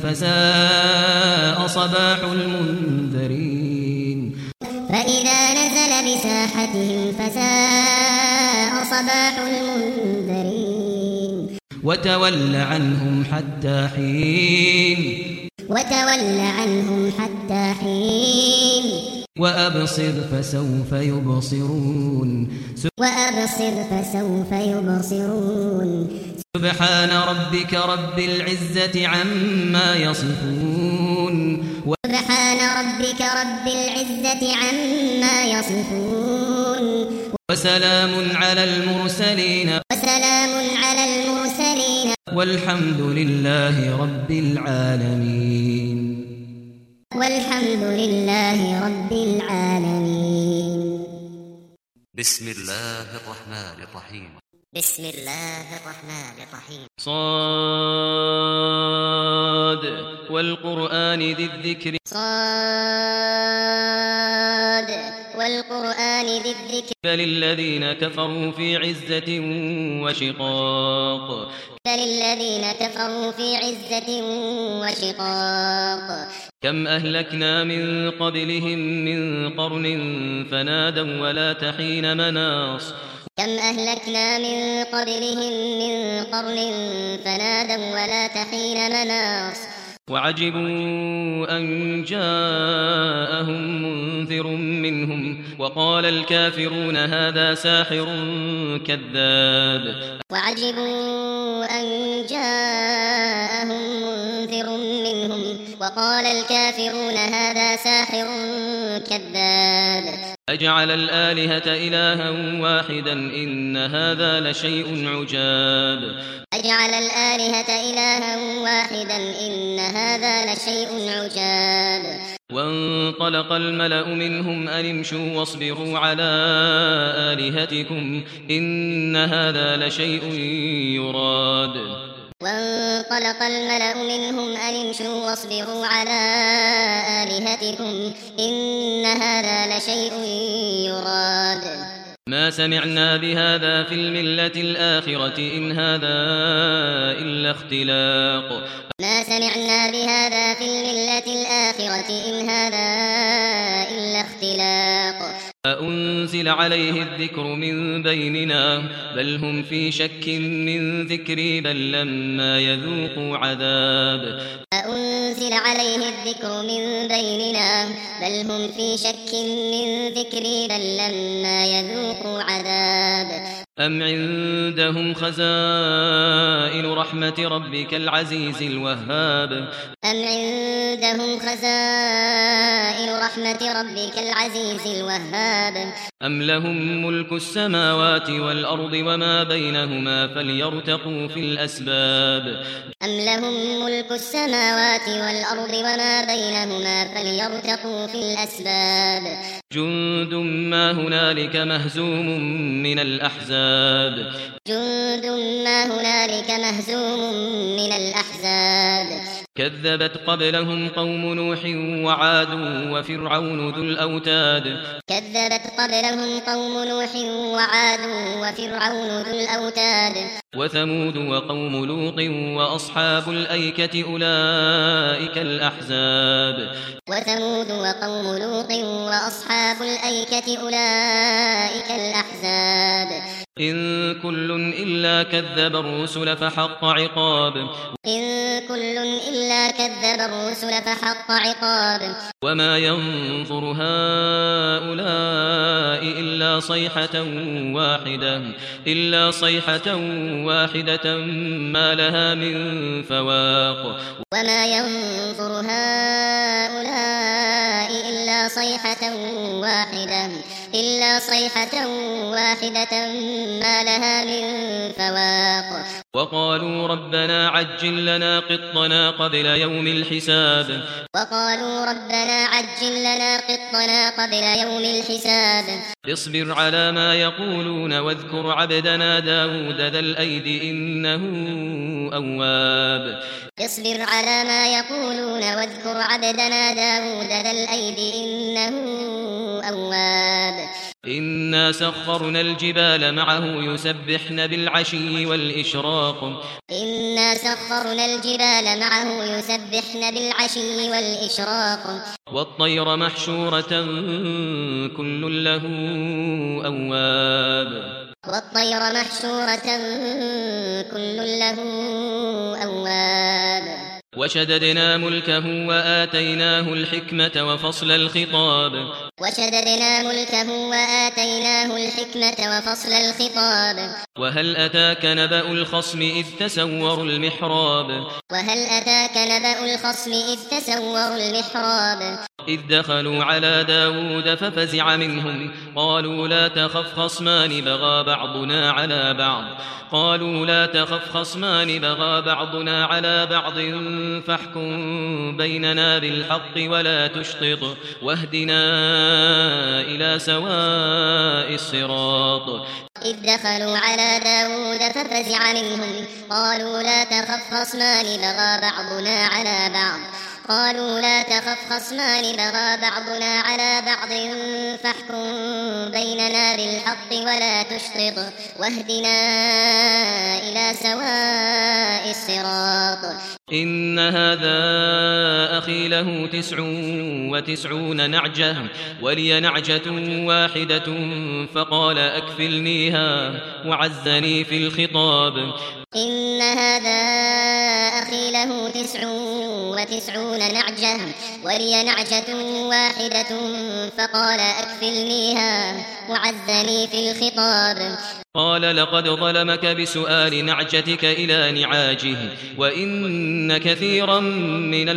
فساء صباح المنذرين فإذا نزل بساحتهم فساء صباح المنذرين وتول عنهم حتى حين وتول عنهم حتى حين وأبصر فسوف يبصرون وأبصر فسوف يبصرون سبحان ربك رب العزة عما يصفون سبحان ربك رب العزة عما يصفون وسلام على المرسلين وسلام على المرسلين والحمد لله رب العالمين والحمد لله رب العالمين. بسم الله الرحمن الرحيم. بسم الله الرحمن الرحيم. صاد والقرآن ذي الذكر. صاد والقرآن ذي الذكر. بل الذين كفروا في عزة وشقاق. بل الذين كفروا في عزة وشقاق. كم أهلكنا من قبلهم من قرن فنادوا ولا تحين مناص. كم أهلكنا من قبلهم من قرن فنادوا ولا تحين مناص. وعجبوا أن جاءهم منذر منهم وقال الكافرون هذا ساحر كذاب. وعجبوا أن جاءهم منذر منهم وقال الكافرون هذا ساحر كذاب. أجعل الآلهة إلها واحدا إن هذا لشيء عجاب. أجعل الآلهة إلها واحدا إن هذا لشيء عجاب. وانطلق الملأ منهم أن امشوا واصبروا على آلهتكم إن هذا لشيء يراد. وانطلق الملأ منهم أن امشوا واصبروا على آلهتكم إن هذا لشيء يراد. ما سمعنا بهذا في الملة الآخرة إن هذا إلا اختلاق. ما سمعنا بهذا في الملة الآخرة إن هذا إلا اختلاق. أأنزل عليه الذكر من بيننا بل هم في شك من ذكري بل لما يذوقوا عذاب. أأنزل عليه الذكر من بيننا بل هم في شك من ذكري بل لما يذوقوا عذاب. أم عندهم خزائن رحمة ربك العزيز الوهاب. أم عندهم خزائن رحمة ربك العزيز الوهاب. أم لهم ملك السماوات والأرض وما بينهما فليرتقوا في الأسباب. أم لهم ملك السماوات والأرض وما بينهما فليرتقوا في الأسباب. جند ما هنالك مهزوم من الأحزاب. جند ما هنالك مهزوم من الأحزاب. كذبت قبلهم قوم نوح وعاد وفرعون ذو الأوتاد. كذبت قبلهم قوم نوح وعاد وفرعون ذو الأوتاد. وثمود وقوم لوط وأصحاب الأيكة أولئك الأحزاب. وثمود وقوم لوط وأصحاب الأيكة أولئك الأحزاب. إن كل إلا كذب الرسل فحق عقاب. إن كل إلا كذب الرسل فحق عقاب. وما ينظر هؤلاء إلا صيحة واحدة إلا صيحة واحدة ما لها من فواق. وما ينظر هؤلاء إلا صيحة واحدة إلا صيحة واحدة ما لها من فواق. وقالوا ربنا عجل لنا قطنا قبل يوم الحساب. وقالوا ربنا عجل لنا قطنا قبل يوم الحساب. اصبر على ما يقولون واذكر عبدنا داود ذا الأيد إنه أواب. اصبر على ما يقولون واذكر عبدنا داود ذا الأيد إنه أواب. إنا سخرنا الجبال معه يسبحن بالعشي والإشراق. إنا سخرنا الجبال معه يسبحن بالعشي والإشراق. والطير محشورة كل له أواب. والطير محشورة كل له أواب. وشددنا ملكه وآتيناه الحكمة وفصل الخطاب. وشددنا ملكه وآتيناه الحكمة وفصل الخطاب. وهل أتاك نبأ الخصم إذ تسوروا المحراب. وهل أتاك نبأ الخصم إذ تسوروا المحراب. إذ دخلوا على داود ففزع منهم قالوا لا تخف خصمان بغى بعضنا على بعض قالوا لا تخف خصمان بغى بعضنا على بعض فاحكم بيننا بالحق ولا تشطط واهدنا إلى سواء الصراط. إذ دخلوا على داود ففزع منهم قالوا لا تخف خصمان بغى بعضنا على بعض قالوا لا تخف خصمان بغى بعضنا على بعض فاحكم بيننا بالحق ولا تشطط واهدنا إلى سواء الصراط. إن هذا أخي له تسع وتسعون نعجة ولي نعجة واحدة فقال أكفلنيها وعزني في الخطاب. إن هذا أخي له تسع وتسعون نعجة ولي نعجة واحدة فقال أكفلنيها وعزني في الخطاب. قال لقد ظلمك بسؤال نعجتك إلى نعاجه وإن كثيرا من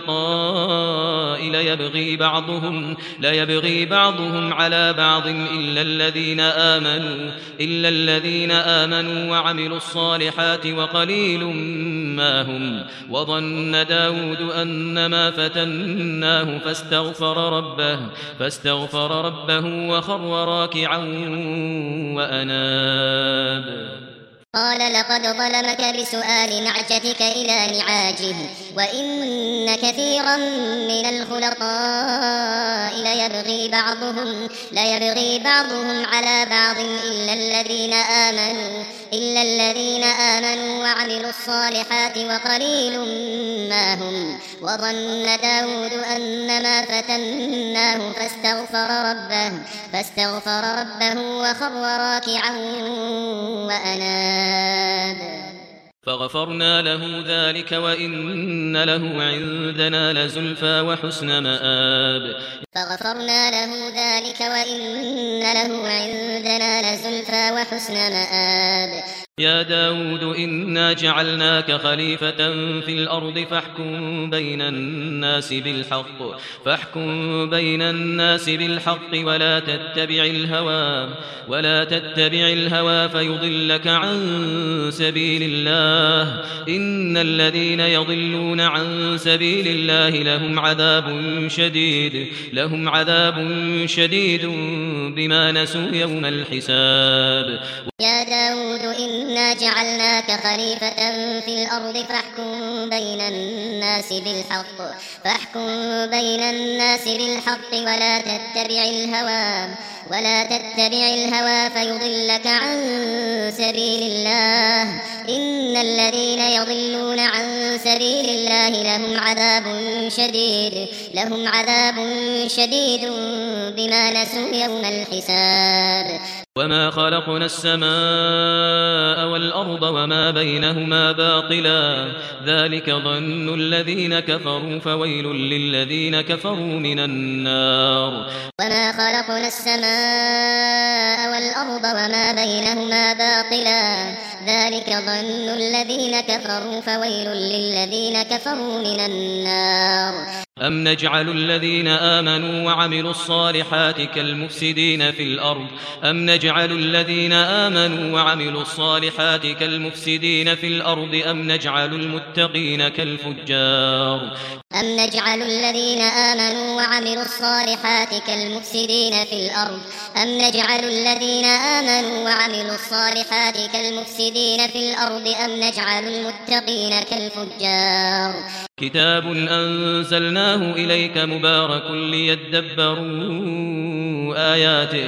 الخلطاء ليبغي بعضهم ليبغي بعضهم على بعض إلا الذين آمنوا إلا الذين آمنوا وعملوا الصالحات وقليل ما هم. وظن داود أنما فتناه فاستغفر ربه فاستغفر ربه وخر راكعا وأناب. قال لقد ظلمك بسؤال نعجتك إلى نعاجه وإن كثيرا من الخلطاء ليبغي بعضهم ليبغي بعضهم على بعض إلا الذين آمنوا إلا الذين آمنوا وعملوا الصالحات وقليل ما هم. وظن داود أنما فتناه فاستغفر ربه فاستغفر ربه وخر راكعا وأناب. فغفرنا له ذلك وإن له عندنا لزلفى وحسن مآب. فغفرنا له ذلك وإن له عندنا لزلفى وحسن مآب. يا داود إنا جعلناك خليفة في الأرض فاحكم بين الناس بالحق فاحكم بين الناس بالحق ولا تتبع الهوى ولا تتبع الهوى فيضلك عن سبيل الله إن الذين يضلون عن سبيل الله لهم عذاب شديد لهم عذاب شديد بما نسوا يوم الحساب. يا داود إنا جعلناك خليفة في الأرض فاحكم بين الناس بالحق فاحكم بين الناس بالحق ولا تتبع الهوى ولا تتبع الهوى فيضلك عن سبيل الله إن الذين يضلون عن سبيل الله لهم عذاب شديد لهم عذاب شديد بما نسوا يوم الحساب. وما خلقنا السماء والأرض وما بينهما باطلا ذلك ظن الذين كفروا فويل للذين كفروا من النار. وما خلقنا السماء والأرض وما بينهما باطلا ذلك ظن الذين كفروا فويل للذين كفروا من النار. أم نجعل الذين آمنوا وعملوا الصالحات كالمفسدين في الأرض أم نجعل الذين آمنوا وعملوا الصالحات كالمفسدين في الأرض أم نجعل المتقين كالفجار. أم نجعل الذين آمنوا وعملوا الصالحات كالمفسدين في الأرض أم نجعل الذين آمنوا وعملوا الصالحات كالمفسدين في الأرض أم نجعل المتقين كالفجار. كتاب أنزلناه إليك مبارك ليدبروا آياته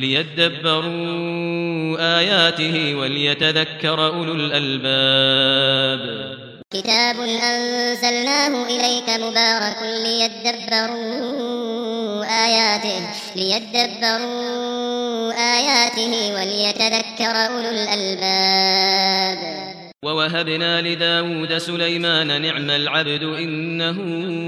ليدبروا آياته وليتذكر أولو الألباب. كتاب أنزلناه إليك مبارك ليدبروا آياته ليدبروا آياته وليتذكر أولو الألباب. ووهبنا لداود سليمان نعم العبد إنه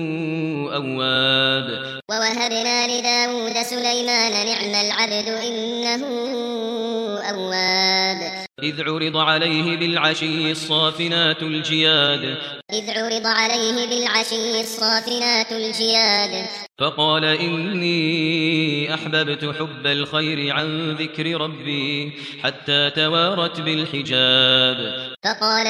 أواب. ووهبنا لداود سليمان نعم العبد إنه أواب. إذ عرض عليه بالعشي الصافنات الجياد إذ عرض عليه بالعشي الصافنات الجياد فقال إني أحببت حب الخير عن ذكر ربي حتى توارت بالحجاب فقال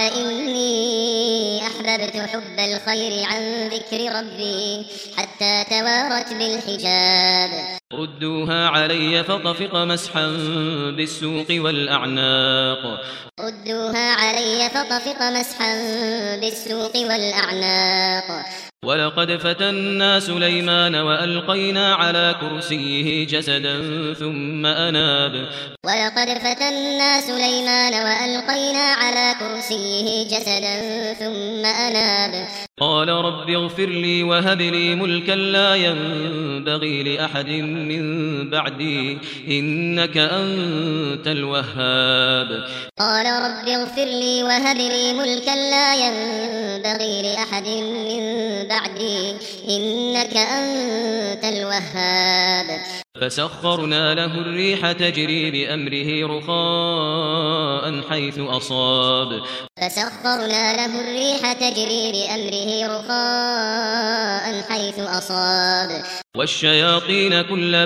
إني أحببت حب الخير عن ذكر ربي حتى توارت بالحجاب ردوها علي فطفق مسحا بالسوق والأعناق ردوها علي فطفق مسحا بالسوق والأعناق ولقد فتنا سليمان وألقينا على كرسيه جسدا ثم أناب ولقد فتنا سليمان وألقينا على كرسيه جسدا ثم أناب قال رب اغفر لي وهب لي ملكا لا ينبغي لأحد من بعدي إنك أنت الوهاب قال رب اغفر لي وهب لي ملكا لا ينبغي لأحد من بعدي إنك أنت الوهاب فسخرنا له الريح تجري بأمره رخاء حيث أصاب فسخرنا له الريح تجري بأمره رخاء حيث أصاب والشياطين كل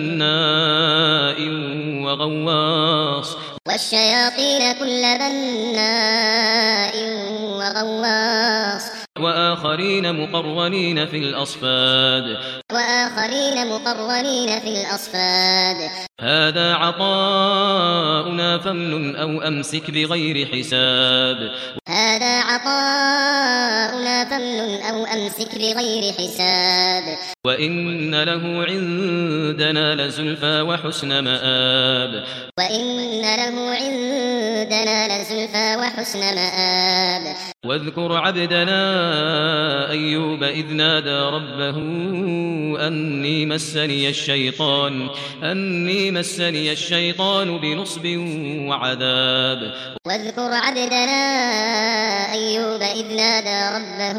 بناء وغواص والشياطين كل بناء وغواص وآخرين مقرنين في الأصفاد وآخرين مقرنين في الأصفاد هذا عطاؤنا فامنن أو أمسك بغير حساب هذا عطاؤنا فامنن أو أمسك بغير حساب وإن له عندنا لزلفى وحسن مآب وإن له عندنا لزلفى وحسن مآب واذكر عبدنا أيوب إذ نادى ربه أني مسني الشيطان أني مسني الشيطان بنصب وعذاب واذكر عبدنا أيوب إذ نادى ربه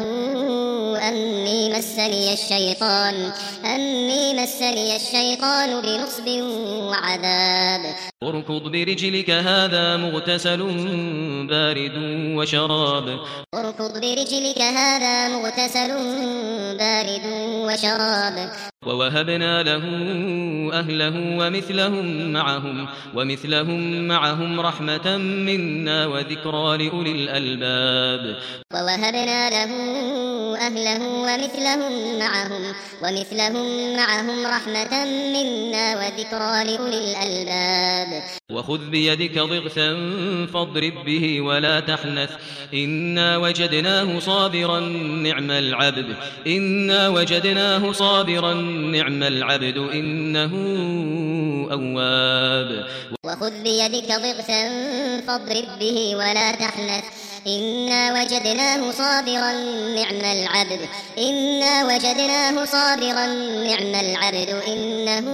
أني مسني الشيطان أني مسني الشيطان بنصب وعذاب اركض برجلك هذا مغتسل بارد وشراب اركض برجلك هذا مغتسل بارد وشراب ووهبنا له أهله ومثلهم معهم ومثلهم معهم رحمة منا وذكرى لأولي الألباب ووهبنا له أهله ومثلهم معهم ومثلهم معهم رحمة منا وذكرى لأولي الألباب وخذ بيدك ضغثا فاضرب به ولا تحنث إنا وجدناه صابرا نعم العبد إنا وجدناه صابرا نعم العبد إنه أواب وخذ بيدك ضغثا فاضرب به ولا تحنث إنا وجدناه صابرا نعم العبد إنا وجدناه صابرا نعم العبد إنه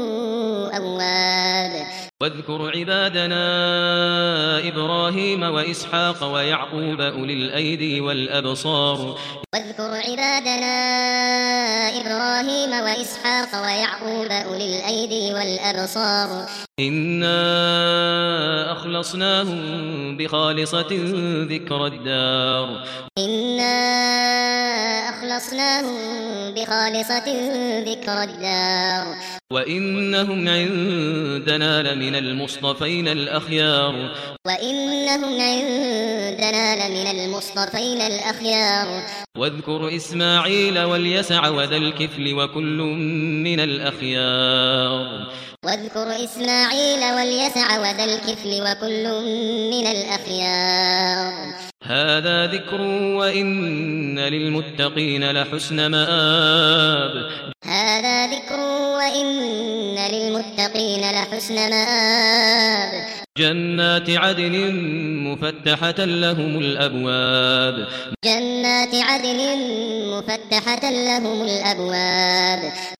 أواب واذكر عبادنا إبراهيم وإسحاق ويعقوب أولي الأيدي والأبصار واذكر عبادنا إبراهيم وإسحاق ويعقوب أولي الأيدي والأبصار إنا أخلصناهم بخالصة ذكر الدار إنا أخلصناهم بخالصة ذكر الدار وإنهم عندنا لمن المصطفين الأخيار وإنهم عندنا لمن المصطفين الأخيار واذكر إسماعيل واليسع وذا الكفل وكل من الأخيار واذكر إسماعيل واليسع وذا الكفل وكل من الأخيار هذا ذكر وإن للمتقين لحسن مآب هذا ذكر وإن للمتقين لحسن مآب جنات عدن مفتحة لهم الأبواب جنات عدن مفتحة لهم الأبواب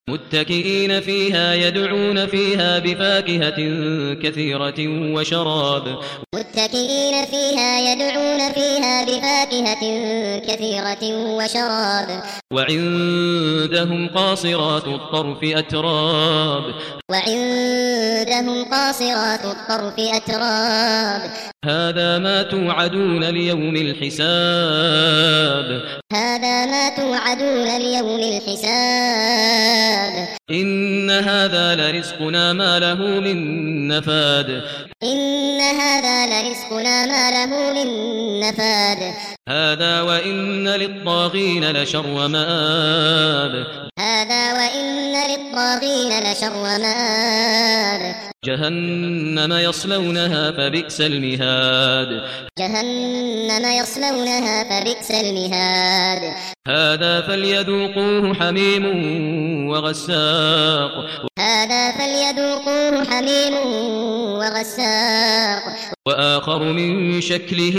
متكئين فيها يدعون فيها بفاكهة كثيرة وشراب متكئين فيها يدعون فيها بفاكهة كثيرة وشراب وعندهم قاصرات الطرف أتراب وعندهم قاصرات الطرف أتراب هذا ما توعدون ليوم الحساب هذا ما توعدون ليوم الحساب إن هذا لرزقنا ما له من نفاد إن هذا لرزقنا ما له من نفاد هذا وإن للطاغين لشر مآب هذا وإن للطاغين لشر مآب جهنم يصلونها فبئس المهاد جهنم يصلونها فبئس المهاد هذا فليذوقوه حميم وغساق هذا فليذوقوه حميم وغساق وآخر من شكله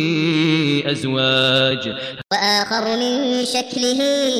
أزواج وآخر من شكله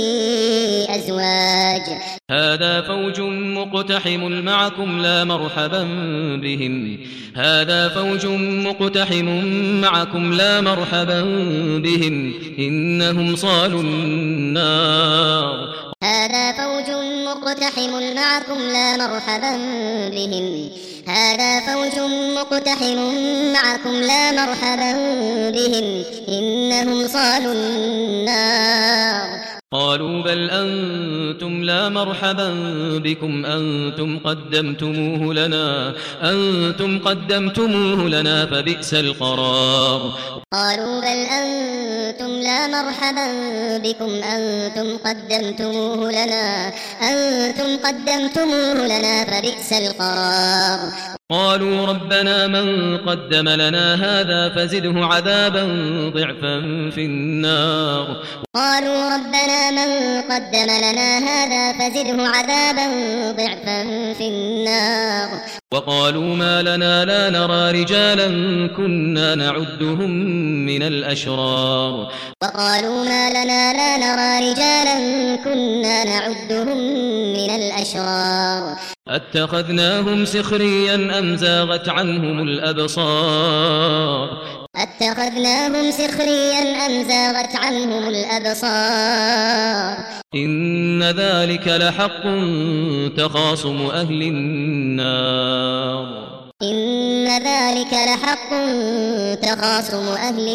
أزواج هذا فوج مقتحم معكم لا مرحبا بهم هذا فوج مقتحم معكم لا مرحبا بهم إنهم صالوا النار هذا فوج مقتحم معكم لا مرحبا بهم هذا فوج مقتحم معكم لا مرحبا بهم إنهم صالوا النار قالوا بل أنتم لا مرحبا بكم أنتم قدمتموه لنا أنتم قدمتموه لنا فبئس القرار قالوا بل أنتم لا مرحبا بكم أنتم قدمتموه لنا أنتم قدمتموه لنا فبئس القرار قالوا ربنا من قدم لنا هذا فزده عذابا ضعفا في النار قالوا ربنا من قدم لنا هذا فزده عذابا ضعفا في النار وقالوا ما لنا لا نرى رجالا كنا نعدهم من الأشرار وقالوا ما لنا لا نرى رجالا كنا نعدهم من الأشرار أتخذناهم سخريا أم زاغت عنهم الأبصار أتخذناهم سخريا أم زاغت عنهم الأبصار إن ذلك لحق تخاصم أهل النار إن ذلك لحق تخاصم أهل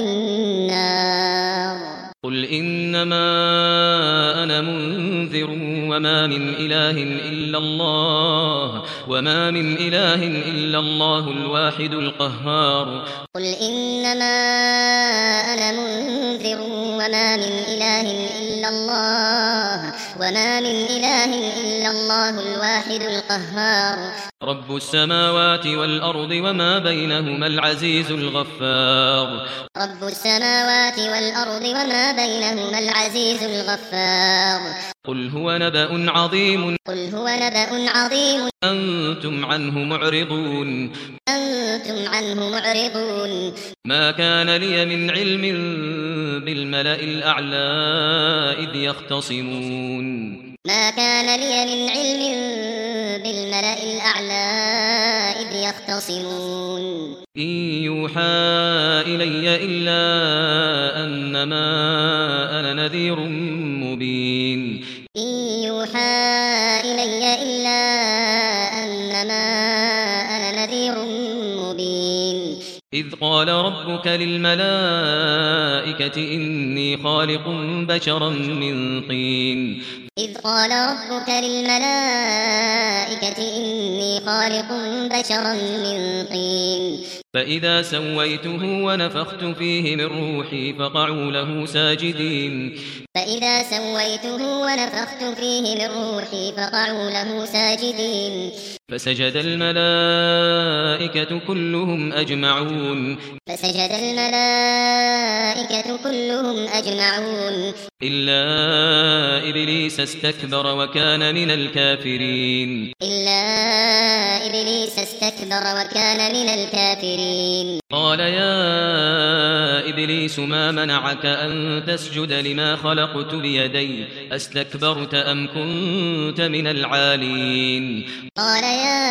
النار قل إنما أنا منذر وما من إله إلا الله وما من إله إلا الله الواحد القهار قل إنما أنا منذر وما من إله إلا الله وما من إله إلا الله الواحد القهار رب السماوات والأرض وما بينهما العزيز الغفار رب السماوات والأرض وما بينهما العزيز الغفار قل هو نبأ عظيم قل هو نبأ عظيم أنتم عنه معرضون أنتم عنه معرضون ما كان لي من علم بالملأ الأعلى إذ يختصمون ما كان لي من علم بالملأ الأعلى إذ يختصمون إن يوحى إلي إلا أنما أنا نذير مبين إن يوحى إلي إلا أنما أنا نذير مبين إذ قال ربك للملائكة إني خالق بشرا من طين إذ قال ربك للملائكة إني خالق بشرا من طين فإذا سويته ونفخت فيه من روحي فقعوا له ساجدين فإذا سويته ونفخت فيه من روحي فقعوا له ساجدين فسجد الملائكة كلهم أجمعون فسجد الملائكة كلهم أجمعون إلا إبليس استكبر وكان من الكافرين إلا إبليس استكبر وكان من الكافرين قال يا إبليس ما منعك أن تسجد لما خلقت بيدي أستكبرت أم كنت من العالين قال يا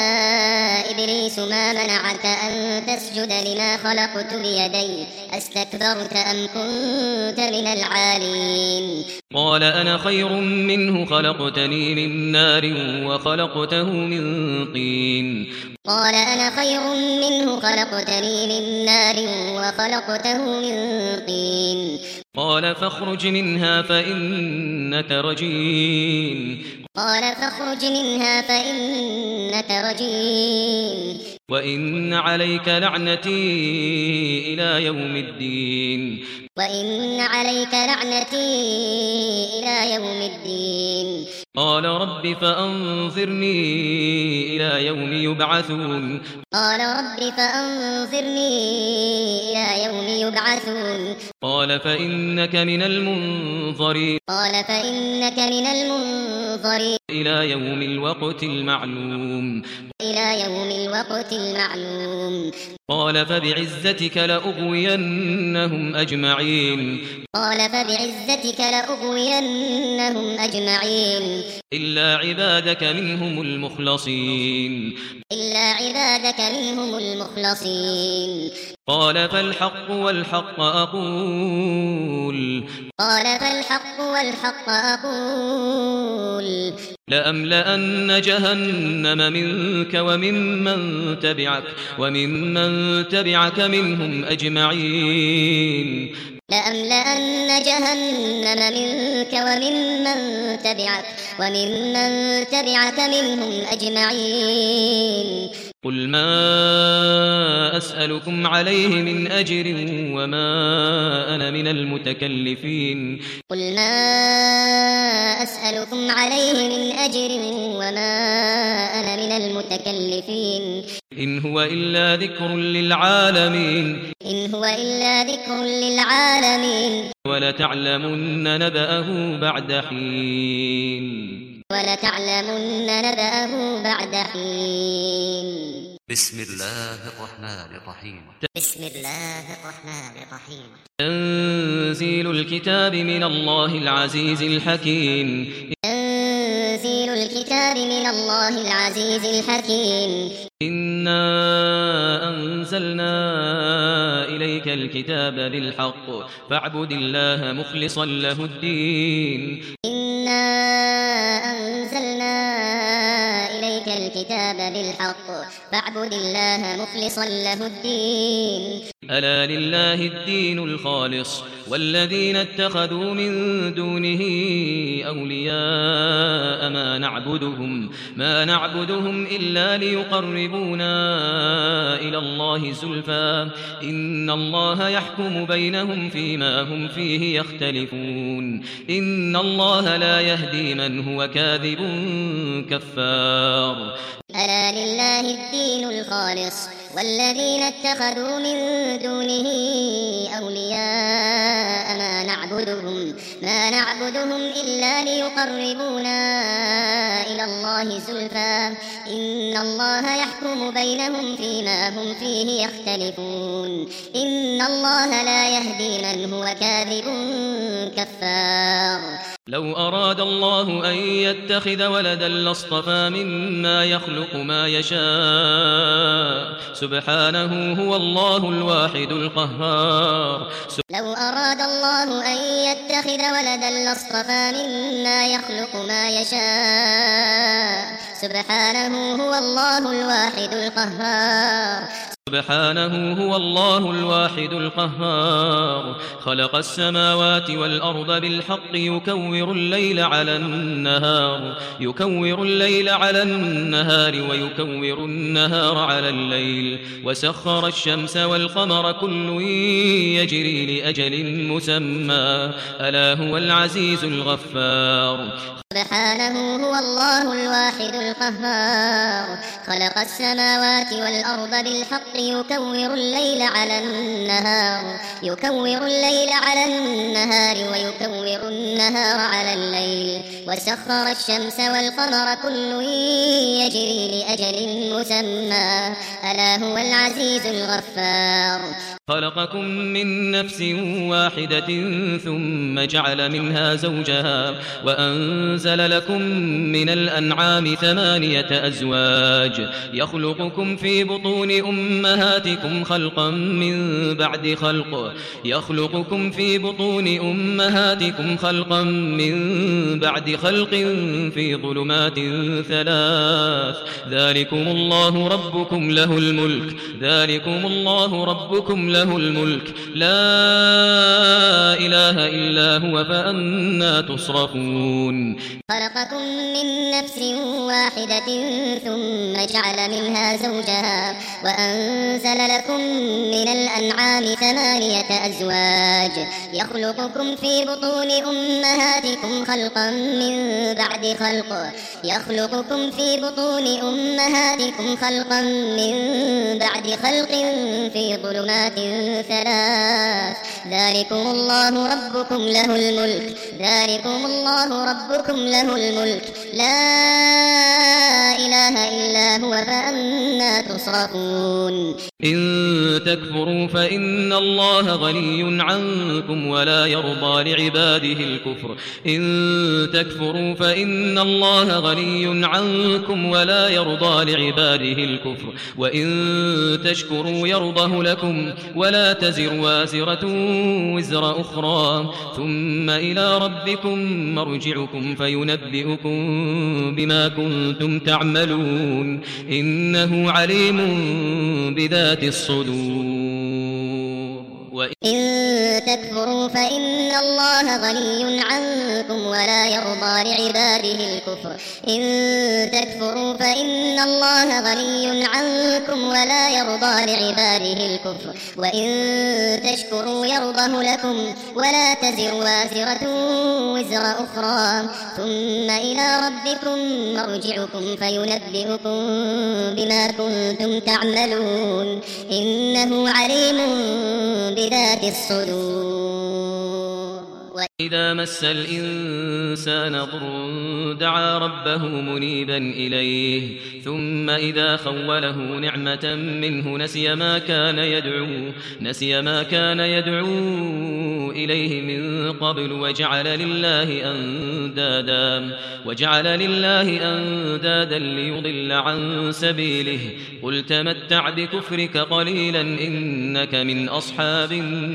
إبليس ما منعك أن تسجد لما خلقت بيدي أستكبرت أم كنت من العالين قال أنا خير منه خلقتني من نار وخلقته من طين قال أنا خير منه خلقتني من نار وخلقته من طين قال فاخرج منها فإنك رجيم قال فاخرج منها فإنك رجيم وإن عليك لعنتي إلى يوم الدين وإن عليك لعنتي إلى يوم الدين قال رب فأنظرني إلى يوم يبعثون قال رب فأنظرني إلى يوم يبعثون قال فإنك من المنظرين قال فإنك من المنظرين إلى يوم الوقت المعلوم إلى يوم الوقت المعلوم قال فبعزتك لأغوينهم أجمعين قال فبعزتك لأغوينهم أجمعين إلا عبادك منهم المخلصين إلا عبادك منهم المخلصين قال فالحق والحق أقول قال فالحق والحق أقول لأملأن جهنم منك وممن تبعك وممن تبعك منهم أجمعين لأملأن جهنم منك وممن تبعك وممن تبعك منهم أجمعين قل ما أسألكم عليه من أجر وما أنا من المتكلفين قل ما أسألكم عليه من أجر وما أنا من المتكلفين إن هو إلا ذكر للعالمين إن هو إلا ذكر للعالمين ولتعلمن نبأه بعد حين ولتعلمن نبأه بعد حين بسم الله الرحمن الرحيم بسم الله الرحمن الرحيم تنزيل الكتاب من الله العزيز الحكيم تنزيل الكتاب من الله العزيز الحكيم إنا أنزلنا إليك الكتاب بالحق فاعبد الله مخلصا له الدين إنا أنزلنا إليك الكتاب بالحق فاعبد الله مخلصا له الدين ألا لله الدين الخالص والذين اتخذوا من دونه أولياء ما نعبدهم ما نعبدهم إلا ليقربونا إلى الله زلفى إن الله يحكم بينهم فيما هم فيه يختلفون إن الله لا يهدي من هو كاذب كفار ألا لله الدين الخالص والذين اتخذوا من دونه أولياء ما نعبدهم ما نعبدهم إلا ليقربونا إلى الله زلفى إن الله يحكم بينهم فيما هم فيه يختلفون إن الله لا يهدي من هو كاذب كفار لو أراد الله أن يتخذ ولدا لاصطفى مما يخلق ما يشاء سبحانه هو الله الواحد القهار لو أراد الله أن يتخذ ولدا لاصطفى مما يخلق ما يشاء سبحانه هو الله الواحد القهار سبحانه هو الله الواحد القهار خلق السماوات والأرض بالحق يكور الليل على النهار يكور الليل على النهار ويكور النهار على الليل وسخر الشمس والقمر كل يجري لأجل مسمى ألا هو العزيز الغفار سبحانه هو الله الواحد القهار خلق السماوات والأرض بالحق يكور الليل على النهار يكور الليل على النهار ويكور النهار على الليل وسخر الشمس والقمر كل يجري لأجل مسمى ألا هو العزيز الغفار خلقكم من نفس واحدة ثم جعل منها زوجها وأنزل لكم من الأنعام ثمانية أزواج يخلقكم في بطون أمهاتكم خلقا من بعد خلق يخلقكم في بطون أمهاتكم خلقا من بعد خلق في ظلمات ثلاث ذلكم الله ربكم له الملك ذلكم الله ربكم له الملك لا إله إلا هو فأنى تصرفون خلقكم من نفس واحدة ثم جعل منها زوجها وأنزل لكم من الأنعام ثمانية أزواج يخلقكم في بطون أمهاتكم خلقا من بعد خلق يخلقكم في بطون أمهاتكم خلقا من بعد خلق في ظلمات ثلاث ذلكم الله ربكم له الملك ذلكم الله ربكم له الملك لا إله إلا هو فأنى تصرفون إن تكفروا فإن الله غني عنكم ولا يرضى لعباده الكفر إن تكفروا فإن الله غني عنكم ولا يرضى لعباده الكفر وإن تشكروا يرضه لكم ولا تزر وازرة وزر أخرى ثم إلى ربكم مرجعكم فينبئكم بما كنتم تعملون إنه عليم بذات الصدور إن تكفروا فإن الله غني عنكم ولا يرضى لعباده الكفر إن تكفروا فإن الله غني عنكم ولا يرضى لعباده الكفر وإن تشكروا يرضه لكم ولا تزر وازرة وزر أخرى ثم إلى ربكم مرجعكم فينبئكم بما كنتم تعملون إنه عليم بذات الصدور وإذا مس الإنسان ضر دعا ربه منيبا إليه ثم إذا خوله نعمة منه نسي ما كان يدعو نسي ما كان يدعو إليه من قبل وجعل لله أندادا وجعل لله أندادا ليضل عن سبيله قل تمتع بكفرك قليلا إنك من أصحاب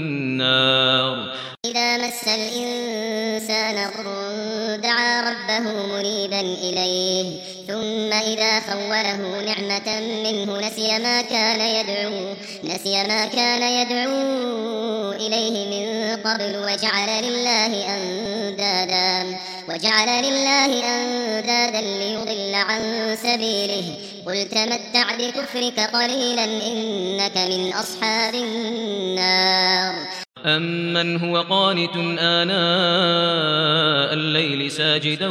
النار إذا مس الإنسان ضر دعا ربه منيبا إليه ثم إذا خوله نعمة منه نسي ما كان يدعو نسي ما كان يدعو إليه من قبل وجعل لله أندادا وجعل لله أندادا ليضل عن سبيله قل تمتع بكفرك قليلا إنك من أصحاب النار أمن هو قانت آناء الليل ساجدا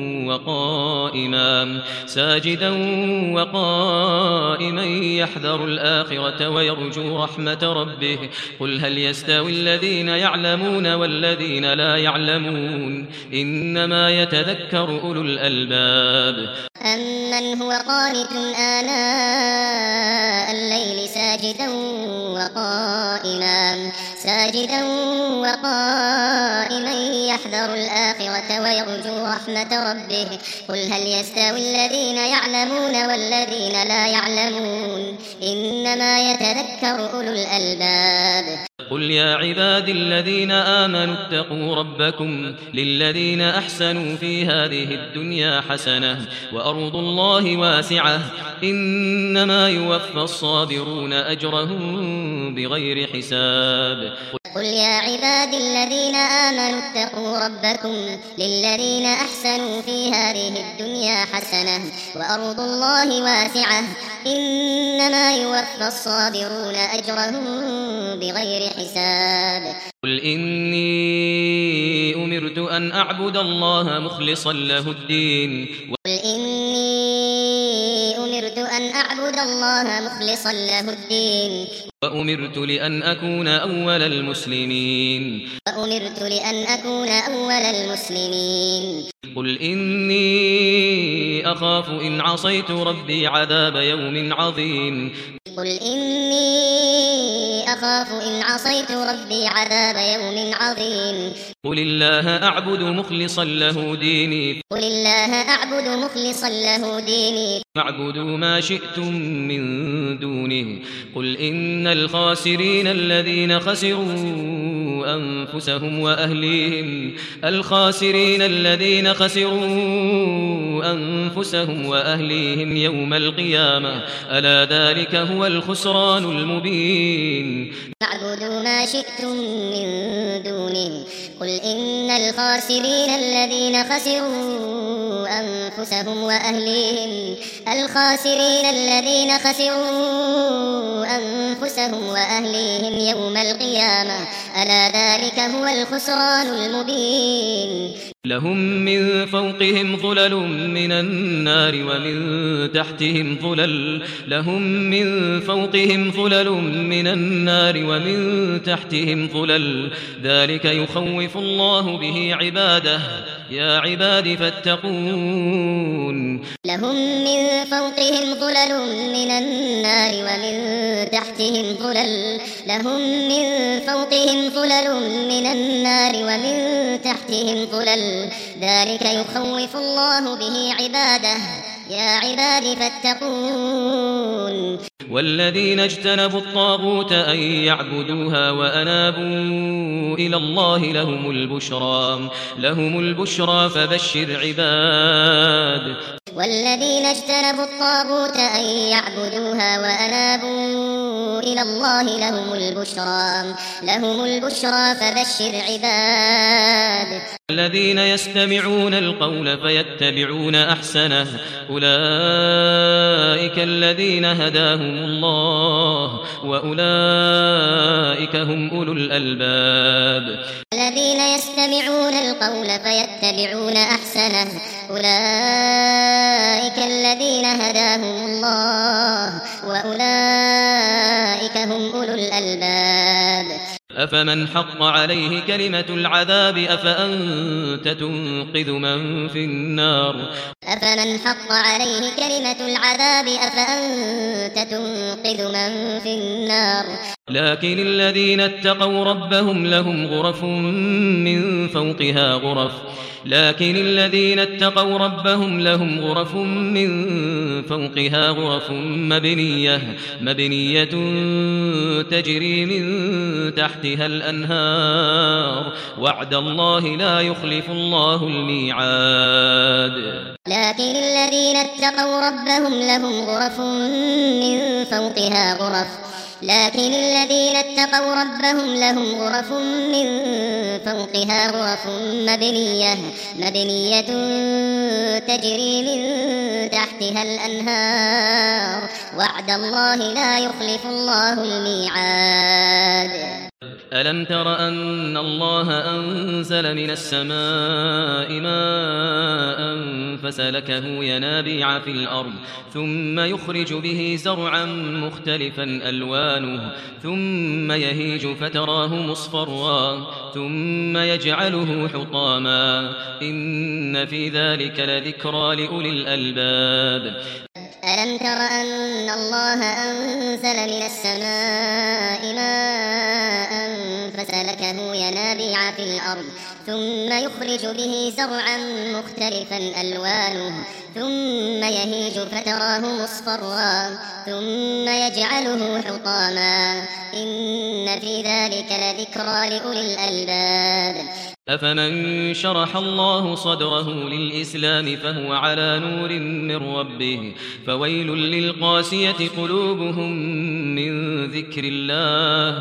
وقائما ساجدا وقائما يحذر الآخرة ويرجو رحمة ربه قل هل يستوي الذين يعلمون والذين لا يعلمون إنما يتذكر أولو الألباب أمن هو قانت آناء الليل ساجدا وقائما ساجدا وقائما يحذر الآخرة ويرجو رحمة ربه قل هل يستوي الذين يعلمون والذين لا يعلمون إنما يتذكر أولو الألباب قل يا عبادي الذين آمنوا اتقوا ربكم للذين أحسنوا في هذه الدنيا حسنة وأرض الله واسعة إنما يوفى الصابرون أجرهم بغير حساب قل يا عبادي الذين آمنوا اتقوا ربكم للذين أحسنوا في هذه الدنيا حسنة وأرض الله واسعة إنما يوفى الصابرون أجرهم بغير حساب قل إني أمرت أن أعبد الله مخلصا له الدين قل إني أمرت أن أعبد فاعبد الله مخلصا له الدين وأمرت لأن أكون أول المسلمين وأمرت لأن أكون أول المسلمين قل إني أخاف إن عصيت ربي عذاب يوم عظيم قل إني أخاف إن عصيت ربي عذاب يوم عظيم قل الله أعبد مخلصا له ديني قل الله أعبد مخلصا له ديني فاعبدوا ما شئتم من دونه قل إن الخاسرين الذين خسروا أنفسهم وأهليهم الخاسرين الذين خسروا أنفسهم وأهليهم يوم القيامة ألا ذلك هو الخسران المبين فاعبدوا ما شئتم من دونه قل إن الخاسرين الذين خسروا أنفسهم وأهليهم الخاسرين الذين خسروا أنفسهم وأهليهم يوم القيامة ألا ذلك هو الخسران المبين لهم من فوقهم ظلل من النار ومن تحتهم ظلل لهم من فوقهم ظلل من النار ومن تحتهم ظلل ذلك يخوف الله به عباده يا عباد فاتقون لهم من فوقهم ظلل من النار ومن تحتهم ظلل لهم من فوقهم ظلل من النار ومن تحتهم ظلل ذلك يخوف الله به عباده يا عباد فاتقون والذين اجتنبوا الطاغوت أن يعبدوها وأنابوا إلى الله لهم البشرى لهم البشرى فبشر عباد والذين اجتنبوا الطاغوت أن يعبدوها وأنابوا إلى الله لهم البشرى لهم البشرى فبشر عباد الذين يستمعون القول فيتبعون أحسنه أولئك الذين هداهم الله وأولئك هم أولو الألباب الذين يستمعون القول فيتبعون أحسنه أولئك الذين هداهم الله وأولئك هم أولو الألباب أفمن حق عليه كلمة العذاب أفأنت تنقذ من في النار أفمن حق عليه كلمة العذاب أفأنت تنقذ من في النار لكن الذين اتقوا ربهم لهم غرف من فوقها غرف لكن الذين اتقوا ربهم لهم غرف من فوقها غرف مبنية مبنية تجري من تحتها الأنهار وعد الله لا يخلف الله الميعاد لكن الذين اتقوا ربهم لهم غرف من فوقها غرف لكن الذين اتقوا ربهم لهم غرف من فوقها غرف مبنية مبنية تجري من تحتها الأنهار وعد الله لا يخلف الله الميعاد ألم تر أن الله أنزل من السماء ماء فسلكه ينابيع في الأرض ثم يخرج به زرعا مختلفا ألوانه ثم يهيج فتراه مصفرا ثم يجعله حطاما إن في ذلك لذكرى لأولي الألباب ألم تر أن الله أنزل من السماء ماء فسلكه ينابيع في الأرض ثم يخرج به زرعا مختلفا ألوانه ثم يهيج فتراه مصفرا ثم يجعله حطاما إن في ذلك لذكرى لأولي الألباب أفمن شرح الله صدره للإسلام فهو على نور من ربه فويل للقاسية قلوبهم من ذكر الله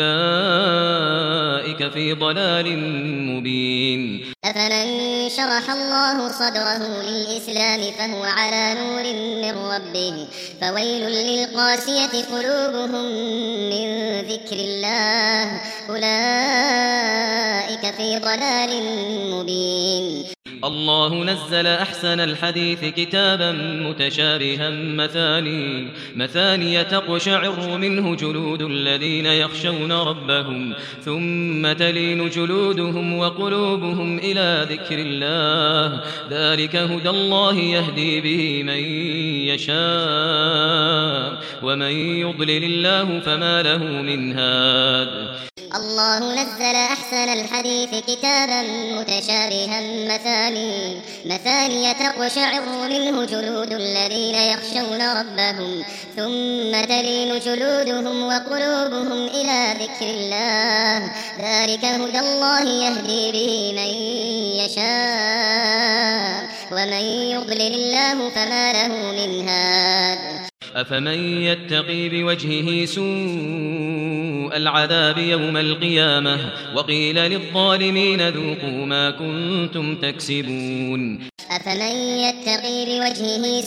أولئك في ضلال مبين أفمن شرح الله صدره للإسلام فهو على نور من ربه فويل للقاسية قلوبهم من ذكر الله أولئك في ضلال مبين الله نزل أحسن الحديث كتابا متشابها مثاني مثاني تقشعر منه جلود الذين يخشون ربهم ثم تلين جلودهم وقلوبهم إلى ذكر الله ذلك هدى الله يهدي به من يشاء ومن يضلل الله فما له من هاد الله نزل أحسن الحديث كتابا متشابها مثاني مثاني تقشعر منه جلود الذين يخشون ربهم ثم تلين جلودهم وقلوبهم إلى ذكر الله ذلك هدى الله يهدي به من يشاء ومن يضلل الله فما له من هاد أفمن يتقي بوجهه سوء العذاب يوم القيامة وقيل للظالمين ذوقوا ما كنتم تكسبون أفمن يتقي بوجهه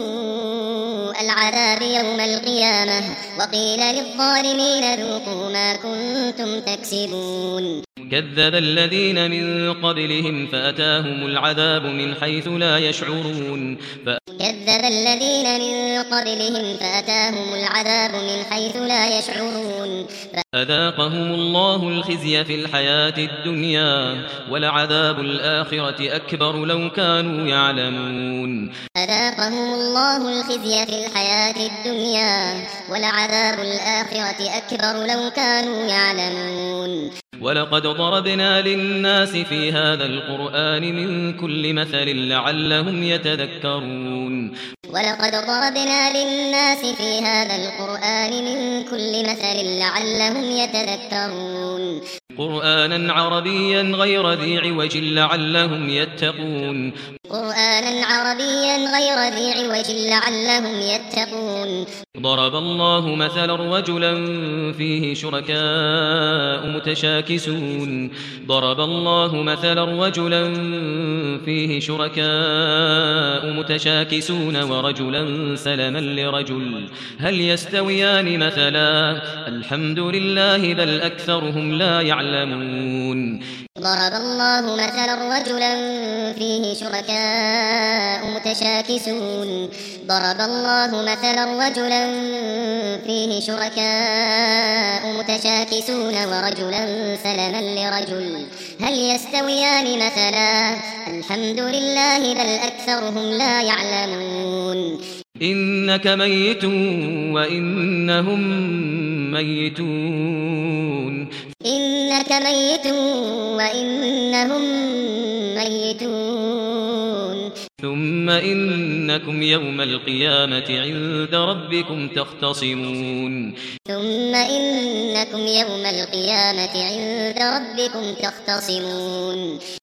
سوء العذاب يوم القيامة وقيل للظالمين ذوقوا ما كنتم تكسبون كذب الذين من قبلهم فأتاهم العذاب من حيث لا يشعرون ف... كذب الذين من قبلهم فأتاهم العذاب من حيث لا يشعرون فأذاقهم الله الخزي في الحياة الدنيا ولعذاب الآخرة أكبر لو كانوا يعلمون أذاقهم الله الخزي في الحياة الدنيا ولعذاب الآخرة أكبر لو كانوا يعلمون ولقد ضربنا للناس في هذا القرآن من كل مثل لعلهم يتذكرون ولقد ضربنا للناس في هذا القرآن من كل مثل لعلهم يتذكرون قرآنا عربيا غير ذي عوج لعلهم يتقون قرآنا عربيا غير ذي عوج لعلهم يتقون ضرب الله مثلا رجلا فيه شركاء متشاكسون ضرب الله مثلا رجلا فيه شركاء متشاكسون ورجلا سلما لرجل هل يستويان مثلا الحمد لله بل أكثرهم لا يعلمون ضرب الله مثلا رجلا فيه شركاء متشاكسون ضرب الله مثلا رجلا فيه شركاء متشاكسون ورجلا سلما لرجل هل يستويان مثلا الحمد لله بل أكثرهم لا يعلمون إنك ميت وإنهم ميتون إنك ميت وإنهم ميتون ثم إنكم يوم القيامة عند ربكم تختصمون ثم إنكم يوم القيامة عند ربكم تختصمون